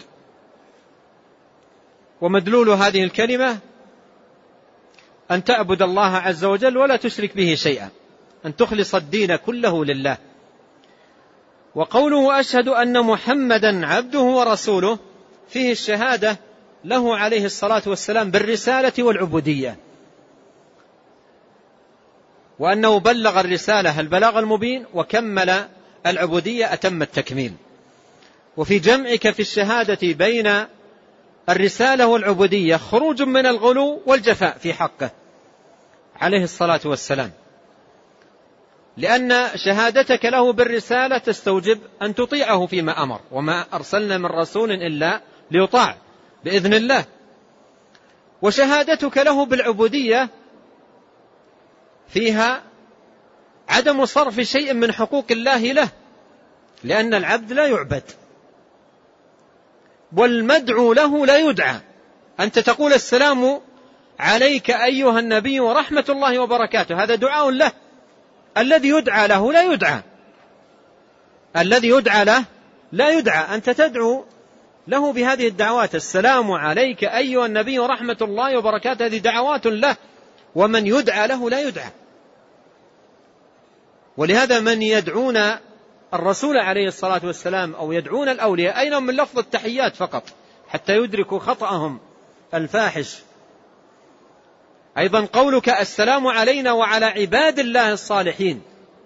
ومدلول هذه الكلمة أن تعبد الله عز وجل ولا تشرك به شيئا، أن تخلص الدين كله لله. وقوله أشهد أن محمدا عبده ورسوله فيه الشهادة له عليه الصلاة والسلام بالرسالة والعبودية، وأنه بلغ الرسالة البلاغ المبين وكمل العبودية أتم التكميل. وفي جمعك في الشهادة بين الرسالة والعبودية خروج من الغلو والجفاء في حقه عليه الصلاة والسلام، لأن شهادتك له بالرسالة تستوجب أن تطيعه فيما أمر، وما أرسلنا من رسول إلا ليطاع بإذن الله. وشهادتك له بالعبودية فيها عدم صرف شيء من حقوق الله له، لأن العبد لا يعبد، والمدعو له لا يدعى. أنت تقول السلام عليك أيها النبي ورحمة الله وبركاته، هذا دعاء له. الذي يدعى له لا يدعى، الذي يدعى له لا يدعى. أنت تدعو له بهذه الدعوات: السلام عليك أيها النبي ورحمة الله وبركاته، هذه دعوات له، ومن يدعى له لا يدعى. ولهذا من يدعون الرسول عليه الصلاة والسلام أو يدعون الأولياء أين من لفظ التحيات فقط حتى يدركوا خطأهم الفاحش. أيضا قولك السلام علينا وعلى عباد الله الصالحين،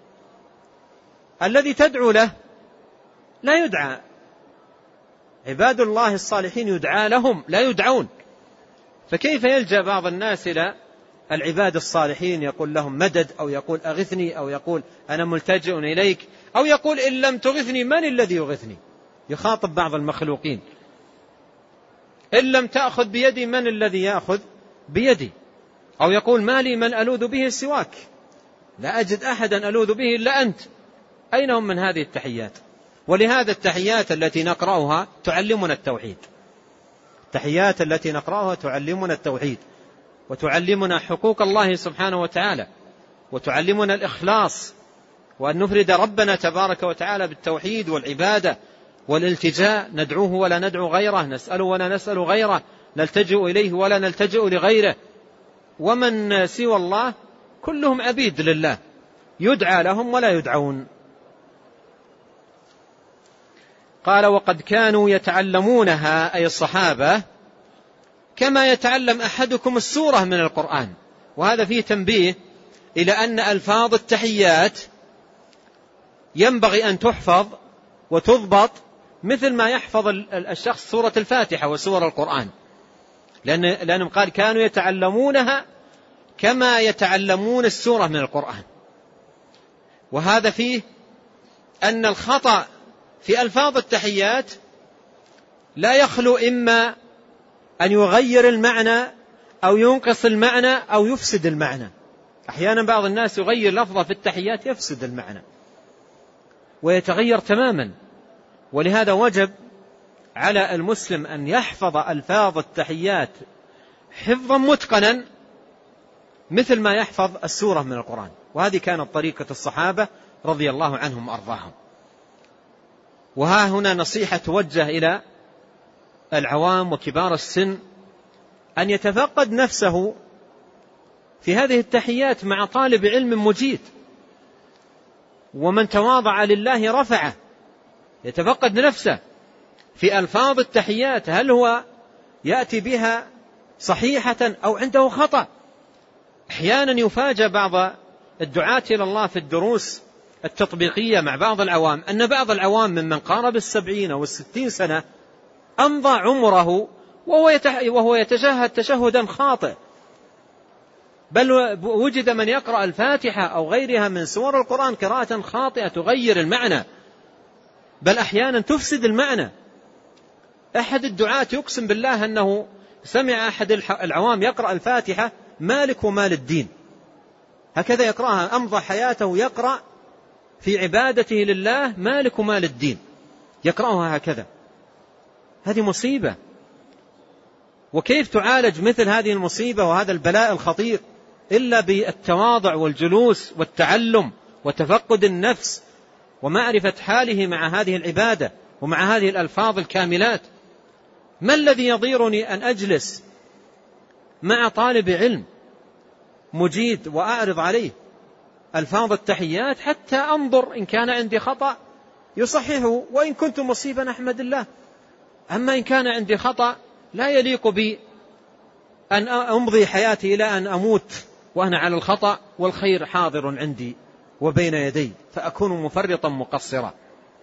الذي تدعو له لا يدعى، عباد الله الصالحين يدعى لهم لا يدعون. فكيف يلجأ بعض الناس إلى العباد الصالحين يقول لهم مدد، أو يقول أغثني، أو يقول أنا ملتجئ إليك، أو يقول إن لم تغثني من الذي يغثني؟ يخاطب بعض المخلوقين: إن لم تأخذ بيدي من الذي يأخذ بيدي؟ أو يقول ما لي من ألوذ به سواك، لا أجد أحدا ألوذ به إلا أنت. أين هم من هذه التحيات؟ ولهذا التحيات التي نقرأها تعلمنا التوحيد، التحيات التي نقرأها تعلمنا التوحيد، وتعلمنا حقوق الله سبحانه وتعالى، وتعلمنا الإخلاص، وأن نفرد ربنا تبارك وتعالى بالتوحيد والعبادة والالتجاء، ندعوه ولا ندعو غيره، نسأله ولا نسأل غيره، نلتجئ إليه ولا نلتجئ لغيره. ومن سوى الله كلهم عبيد لله، يدعى لهم ولا يدعون. قال: وقد كانوا يتعلمونها، أي الصحابة، كما يتعلم أحدكم السورة من القرآن. وهذا فيه تنبيه إلى أن ألفاظ التحيات ينبغي أن تحفظ وتضبط مثل ما يحفظ الشخص سورة الفاتحة وسور القرآن، لأن لأنهم قال كانوا يتعلمونها كما يتعلمون السورة من القرآن. وهذا فيه أن الخطأ في ألفاظ التحيات لا يخلو إما أن يغير المعنى أو ينقص المعنى أو يفسد المعنى. أحيانا بعض الناس يغير لفظة في التحيات يفسد المعنى ويتغير تماما. ولهذا وجب على المسلم أن يحفظ ألفاظ التحيات حفظا متقنا مثل ما يحفظ السورة من القرآن. وهذه كانت طريقة الصحابة رضي الله عنهم وأرضاهم. وها هنا نصيحة توجه إلى العوام وكبار السن أن يتفقد نفسه في هذه التحيات مع طالب علم مجيد، ومن تواضع لله رفعه. يتفقد نفسه في ألفاظ التحيات، هل هو يأتي بها صحيحة أو عنده خطأ. أحيانا يفاجأ بعض الدعاة إلى الله في الدروس التطبيقية مع بعض العوام أن بعض العوام ممن قارب السبعين أو الستين سنة أمضى عمره وهو يتشهد تشهدا خاطئ، بل وجد من يقرأ الفاتحة أو غيرها من سور القرآن قراءة خاطئة تغير المعنى، بل أحيانا تفسد المعنى. أحد الدعاة يقسم بالله أنه سمع أحد العوام يقرأ الفاتحة مالك ومال الدين، هكذا يقرأها، أمضى حياته يقرأ في عبادته لله مالك ومال الدين، يقرأها هكذا. هذه مصيبة. وكيف تعالج مثل هذه المصيبة وهذا البلاء الخطير إلا بالتواضع والجلوس والتعلم وتفقد النفس ومعرفة حاله مع هذه العبادة ومع هذه الألفاظ الكاملات. ما الذي يضيرني أن أجلس مع طالب علم مجيد وأعرض عليه ألفاظ التحيات حتى أنظر إن كان عندي خطأ يصححه، وإن كنت مصيبا أحمد الله. أما إن كان عندي خطأ لا يليق بي أن أمضي حياتي إلى أن أموت وأنا على الخطأ والخير حاضر عندي وبين يدي، فأكون مفرطا مقصرا.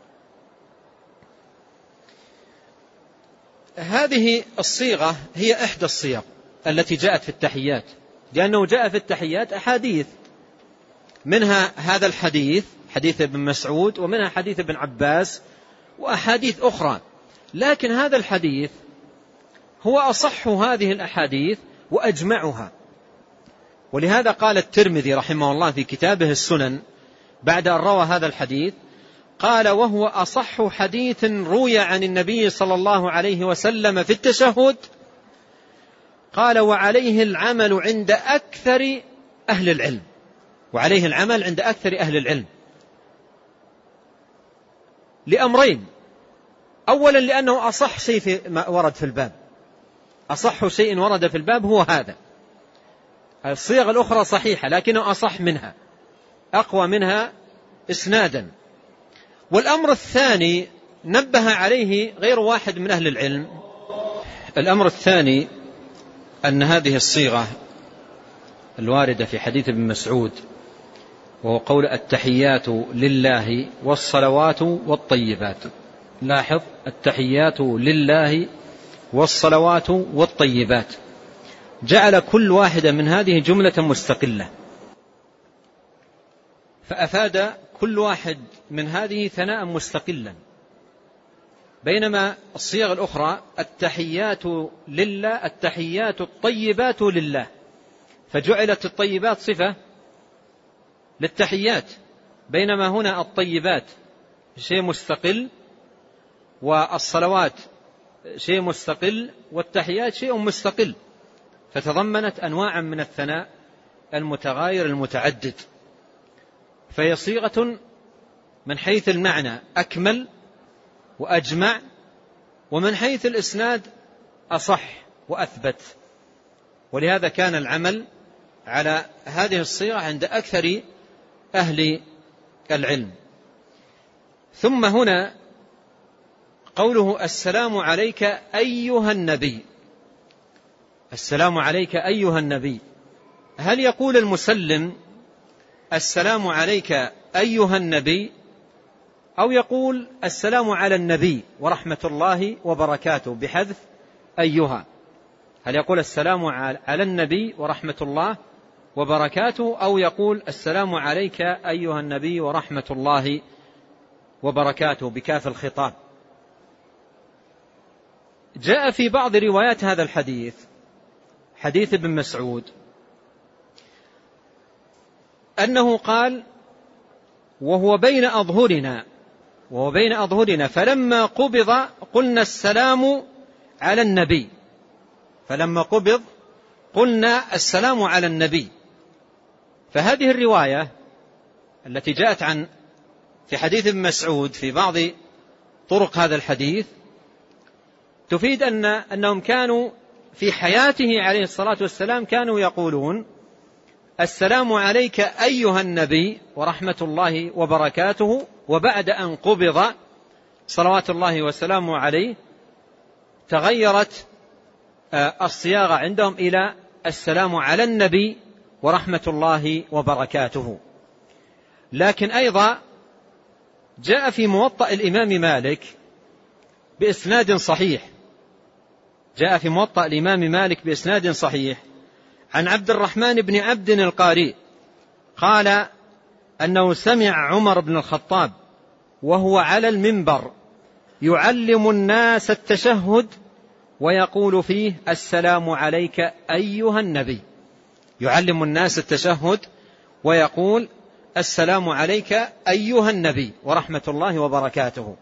هذه الصيغة هي إحدى الصيغ التي جاءت في التحيات، لأنه جاء في التحيات أحاديث، منها هذا الحديث حديث ابن مسعود، ومنها حديث ابن عباس، وأحاديث أخرى. لكن هذا الحديث هو أصح هذه الأحاديث وأجمعها. ولهذا قال الترمذي رحمه الله في كتابه السنن بعد أن روى هذا الحديث، قال: وهو أصح حديث روي عن النبي صلى الله عليه وسلم في التشهد. قال: وعليه العمل عند أكثر أهل العلم. وعليه العمل عند أكثر أهل العلم لأمرين: أولا لأنه أصح شيء في ما ورد في الباب، أصح شيء ورد في الباب هو هذا. الصيغ الأخرى صحيحة لكنه أصح منها، أقوى منها إسنادا. والأمر الثاني نبه عليه غير واحد من أهل العلم، الأمر الثاني أن هذه الصيغة الواردة في حديث ابن مسعود، وهو قول: التحيات لله والصلوات والطيبات. لاحظ: التحيات لله والصلوات والطيبات، جعل كل واحدة من هذه جملة مستقلة، فأفاد كل واحد من هذه ثناء مستقلا. بينما الصيغ الأخرى: التحيات لله، التحيات الطيبات لله، فجعلت الطيبات صفة للتحيات، بينما هنا الطيبات شيء مستقل، والصلوات شيء مستقل، والتحيات شيء مستقل، فتضمنت أنواعا من الثناء المتغاير المتعدد. فهي صيغة من حيث المعنى أكمل وأجمع، ومن حيث الإسناد أصح وأثبت. ولهذا كان العمل على هذه الصيغة عند أكثر أهل العلم. ثم هنا قوله: السلام عليك أيها النبي. السلام عليك أيها النبي، هل يقول المسلم السلام عليك أيها النبي، أو يقول السلام على النبي ورحمة الله وبركاته بحذف أيها؟ هل يقول السلام على النبي ورحمة الله وبركاته، أو يقول السلام عليك أيها النبي ورحمة الله وبركاته بكاف الخطاب؟ جاء في بعض روايات هذا الحديث، حديث ابن مسعود، أنه قال: وهو بين أظهرنا وهو بين أظهرنا فلما قبض قلنا السلام على النبي فلما قبض قلنا السلام على النبي. فهذه الرواية التي جاءت عن في حديث ابن مسعود في بعض طرق هذا الحديث تفيد أن أنهم كانوا في حياته عليه الصلاة والسلام كانوا يقولون: السلام عليك أيها النبي ورحمة الله وبركاته. وبعد أن قبض صلوات الله وسلامه عليه تغيرت الصياغة عندهم إلى السلام على النبي ورحمة الله وبركاته. لكن أيضا جاء في موطأ الإمام مالك بإسناد صحيح جاء في موطأ الإمام مالك بإسناد صحيح عن عبد الرحمن بن عبد القاري قال أنه سمع عمر بن الخطاب وهو على المنبر يعلم الناس التشهد ويقول فيه: السلام عليك أيها النبي. يعلم الناس التشهد ويقول: السلام عليك أيها النبي ورحمة الله وبركاته.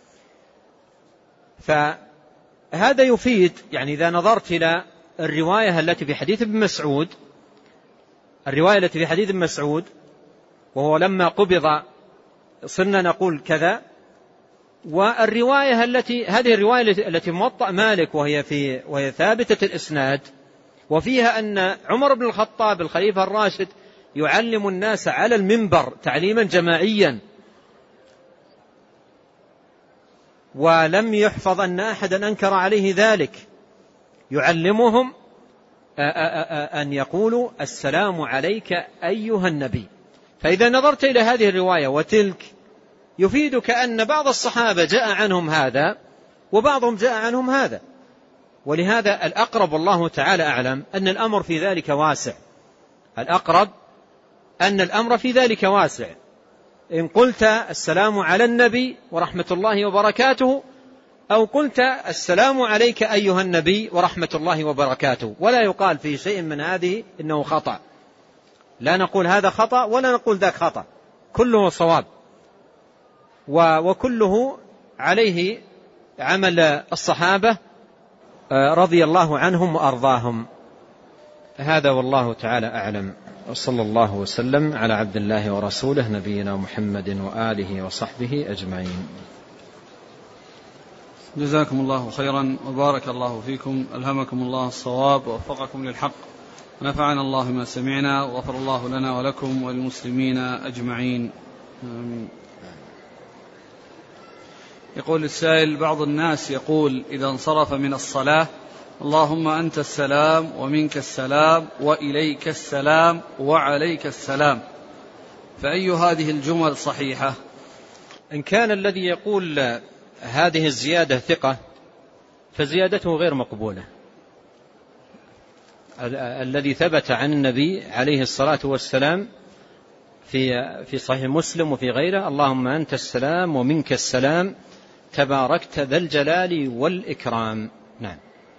فهذا يفيد، يعني إذا نظرت إلى الرواية التي في حديث ابن مسعود الرواية التي في حديث ابن مسعود وهو لما قبض صرنا نقول كذا، والرواية التي هذه الرواية التي موطأ مالك وهي في وهي ثابتة الإسناد وفيها أن عمر بن الخطاب الخليفة الراشد يعلم الناس على المنبر تعليما جماعيا، ولم يحفظ أن أحدا أنكر عليه ذلك، يعلمهم أن يقولوا: السلام عليك أيها النبي. فإذا نظرت إلى هذه الرواية وتلك يفيدك أن بعض الصحابة جاء عنهم هذا وبعضهم جاء عنهم هذا، ولهذا الأقرب والله تعالى أعلم أن الأمر في ذلك واسع الأقرب أن الأمر في ذلك واسع إن قلت السلام على النبي ورحمة الله وبركاته أو قلت السلام عليك أيها النبي ورحمة الله وبركاته، ولا يقال في شيء من هذه إنه خطأ، لا نقول هذا خطأ ولا نقول ذاك خطأ، كله صواب وكله عليه عمل الصحابة رضي الله عنهم وأرضاهم. هذا والله تعالى أعلم، وصلى الله وسلم على عبد الله ورسوله نبينا محمد وآله وصحبه أجمعين. جزاكم الله خيرا وبارك الله فيكم، ألهمكم الله الصواب ووفقكم للحق، ونفعنا الله ما سمعنا، وغفر الله لنا ولكم وللمسلمين أجمعين، آمين. يقول السائل: بعض الناس يقول إذا انصرف من الصلاة: اللهم أنت السلام ومنك السلام وإليك السلام وعليك السلام، فأي هذه الجمل صحيحة؟ إن كان الذي يقول هذه الزيادة ثقة فزيادته غير مقبولة. الذي ثبت عن النبي عليه الصلاة والسلام في في صحيح مسلم وفي غيره: اللهم أنت السلام ومنك السلام تباركت ذا الجلال والإكرام. نعم.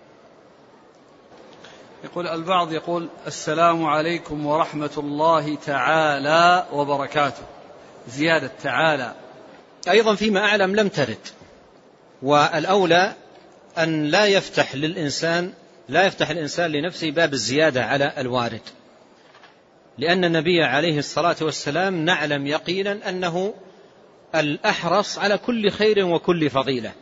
يقول البعض يقول: السلام عليكم ورحمة الله تعالى وبركاته، زيادة تعالى أيضا فيما أعلم لم ترد، والأولى أن لا يفتح للإنسان لا يفتح الإنسان لنفسه باب الزيادة على الوارد، لأن النبي عليه الصلاة والسلام نعلم يقينا أنه الأحرص على كل خير وكل فضيلة،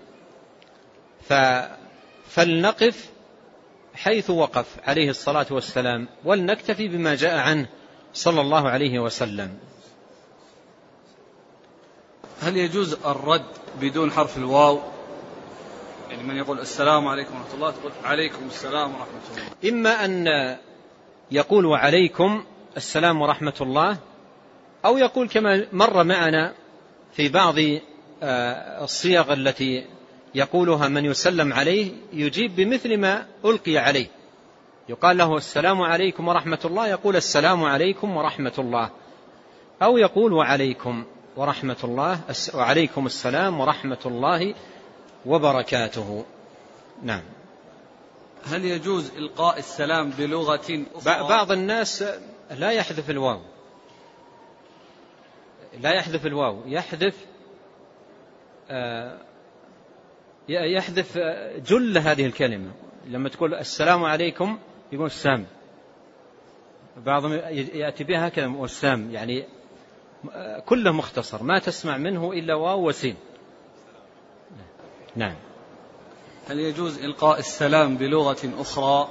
فلنقف حيث وقف عليه الصلاة والسلام ولنكتفي بما جاء عنه صلى الله عليه وسلم. هل يجوز الرد بدون حرف الواو؟ يعني من يقول السلام عليكم ورحمة الله تقول عليكم السلام ورحمة الله. إما أن يقول وعليكم السلام ورحمة الله، أو يقول كما مر معنا في بعض الصيغ التي يقولها من يسلم عليه يجيب بمثل ما ألقي عليه، يقال له السلام عليكم ورحمة الله يقول السلام عليكم ورحمة الله، أو يقول وعليكم ورحمة الله وعليكم السلام ورحمة الله وبركاته. نعم. هل يجوز إلقاء السلام بلغة أخرى؟ بعض الناس لا يحذف الواو، لا يحذف الواو، يحذف يحذف جل هذه الكلمة. لما تقول السلام عليكم يقول السام، بعضهم يأتي بها هكذا والسام، يعني كله مختصر ما تسمع منه إلا واو وسين. نعم. هل يجوز إلقاء السلام بلغة أخرى؟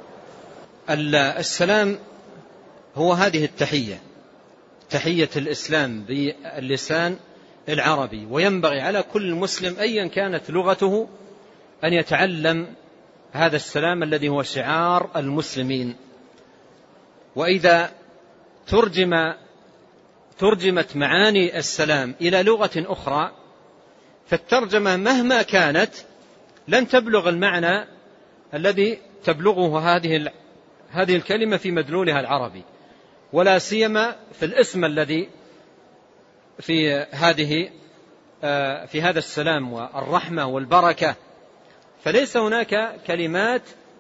السلام هو هذه التحية، تحية الإسلام باللسان العربي، وينبغي على كل مسلم أيا كانت لغته أن يتعلم هذا السلام الذي هو شعار المسلمين. وإذا ترجم ترجمت معاني السلام إلى لغة أخرى فالترجمة مهما كانت لن تبلغ المعنى الذي تبلغه هذه هذه الكلمة في مدلولها العربي، ولا سيما في الاسم الذي في هذه في هذا السلام والرحمة والبركة. فليس هناك كلمات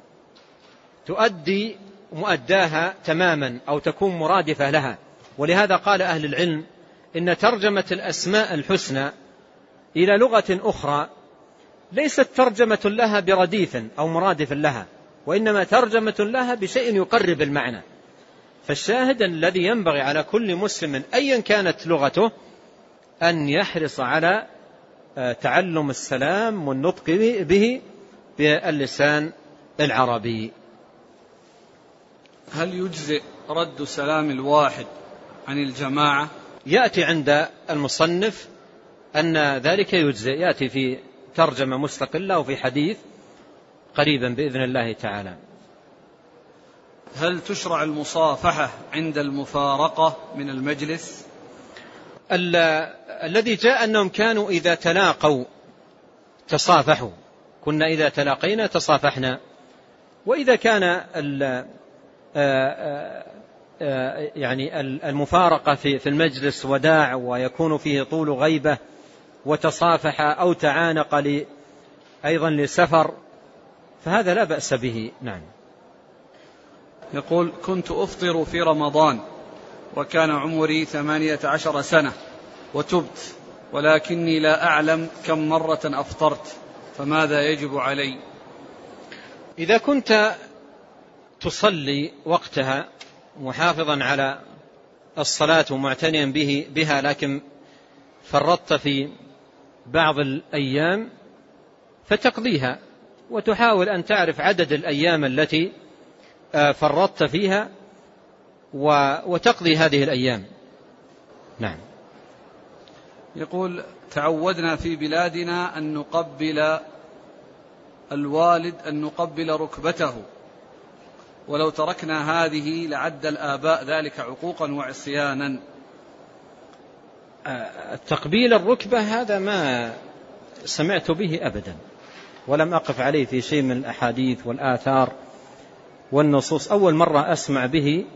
تؤدي مؤداها تماما أو تكون مرادفة لها. ولهذا قال أهل العلم إن ترجمة الأسماء الحسنى إلى لغة أخرى ليست ترجمة لها برديف أو مرادف لها، وإنما ترجمة لها بشيء يقرب المعنى. فالشاهد الذي ينبغي على كل مسلم أيا كانت لغته أن يحرص على تعلم السلام والنطق به باللسان العربي. هل يجزئ رد سلام الواحد عن الجماعة؟ يأتي عند المصنف أن ذلك يجزئ، يأتي في ترجمة مستقلة وفي حديث قريبا بإذن الله تعالى. هل تشرع المصافحة عند المفارقة من المجلس؟ الذي جاء أنهم كانوا إذا تلاقوا تصافحوا، كنا إذا تلاقينا تصافحنا. وإذا كان يعني المفارقة في المجلس وداع ويكون فيه طول غيبة وتصافح أو تعانق أيضا لسفر فهذا لا بأس به. نعم. يقول: كنت أفطر في رمضان وكان عمري ثمانية عشر سنة وتبت، ولكني لا أعلم كم مرة أفطرت، فماذا يجب علي؟ إذا كنت تصلي وقتها محافظا على الصلاة ومعتنيا به بها لكن فرطت في بعض الأيام فتقضيها، وتحاول أن تعرف عدد الأيام التي فرطت فيها وتقضي هذه الأيام. نعم. يقول: تعودنا في بلادنا أن نقبل الوالد أن نقبل ركبته، ولو تركنا هذه لعد الآباء ذلك عقوقا وعصيانا. تقبيل الركبة هذا ما سمعت به أبدا، ولم أقف عليه في شيء من الأحاديث والآثار والنصوص. أول مرة أسمع به،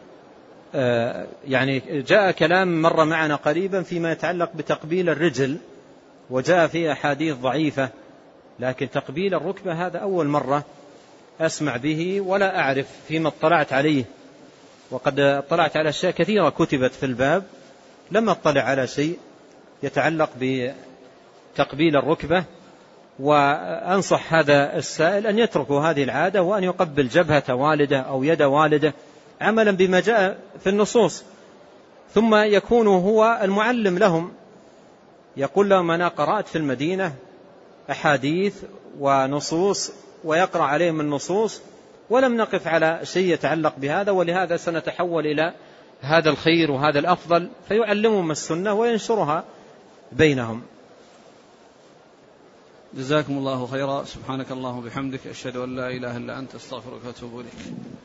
يعني جاء كلام مر معنا قريبا فيما يتعلق بتقبيل الرجل وجاء فيه أحاديث ضعيفة، لكن تقبيل الركبة هذا أول مرة أسمع به ولا أعرف فيما اطلعت عليه. وقد اطلعت على أشياء كثيرة كتبت في الباب، لم اطلع على شيء يتعلق بتقبيل الركبة. وأنصح هذا السائل أن يتركوا هذه العادة وأن يقبل جبهة والده أو يد والده عملا بما جاء في النصوص، ثم يكون هو المعلم لهم، يقول لهم أنا قرأت في المدينة أحاديث ونصوص ويقرأ عليهم النصوص ولم نقف على شيء يتعلق بهذا، ولهذا سنتحول إلى هذا الخير وهذا الأفضل، فيعلمهم السنة وينشرها بينهم. جزاكم الله خيرا. سبحانك اللهم وبحمدك، أشهد أن لا إله إلا أنت، أستغفرك وأتوب إليك.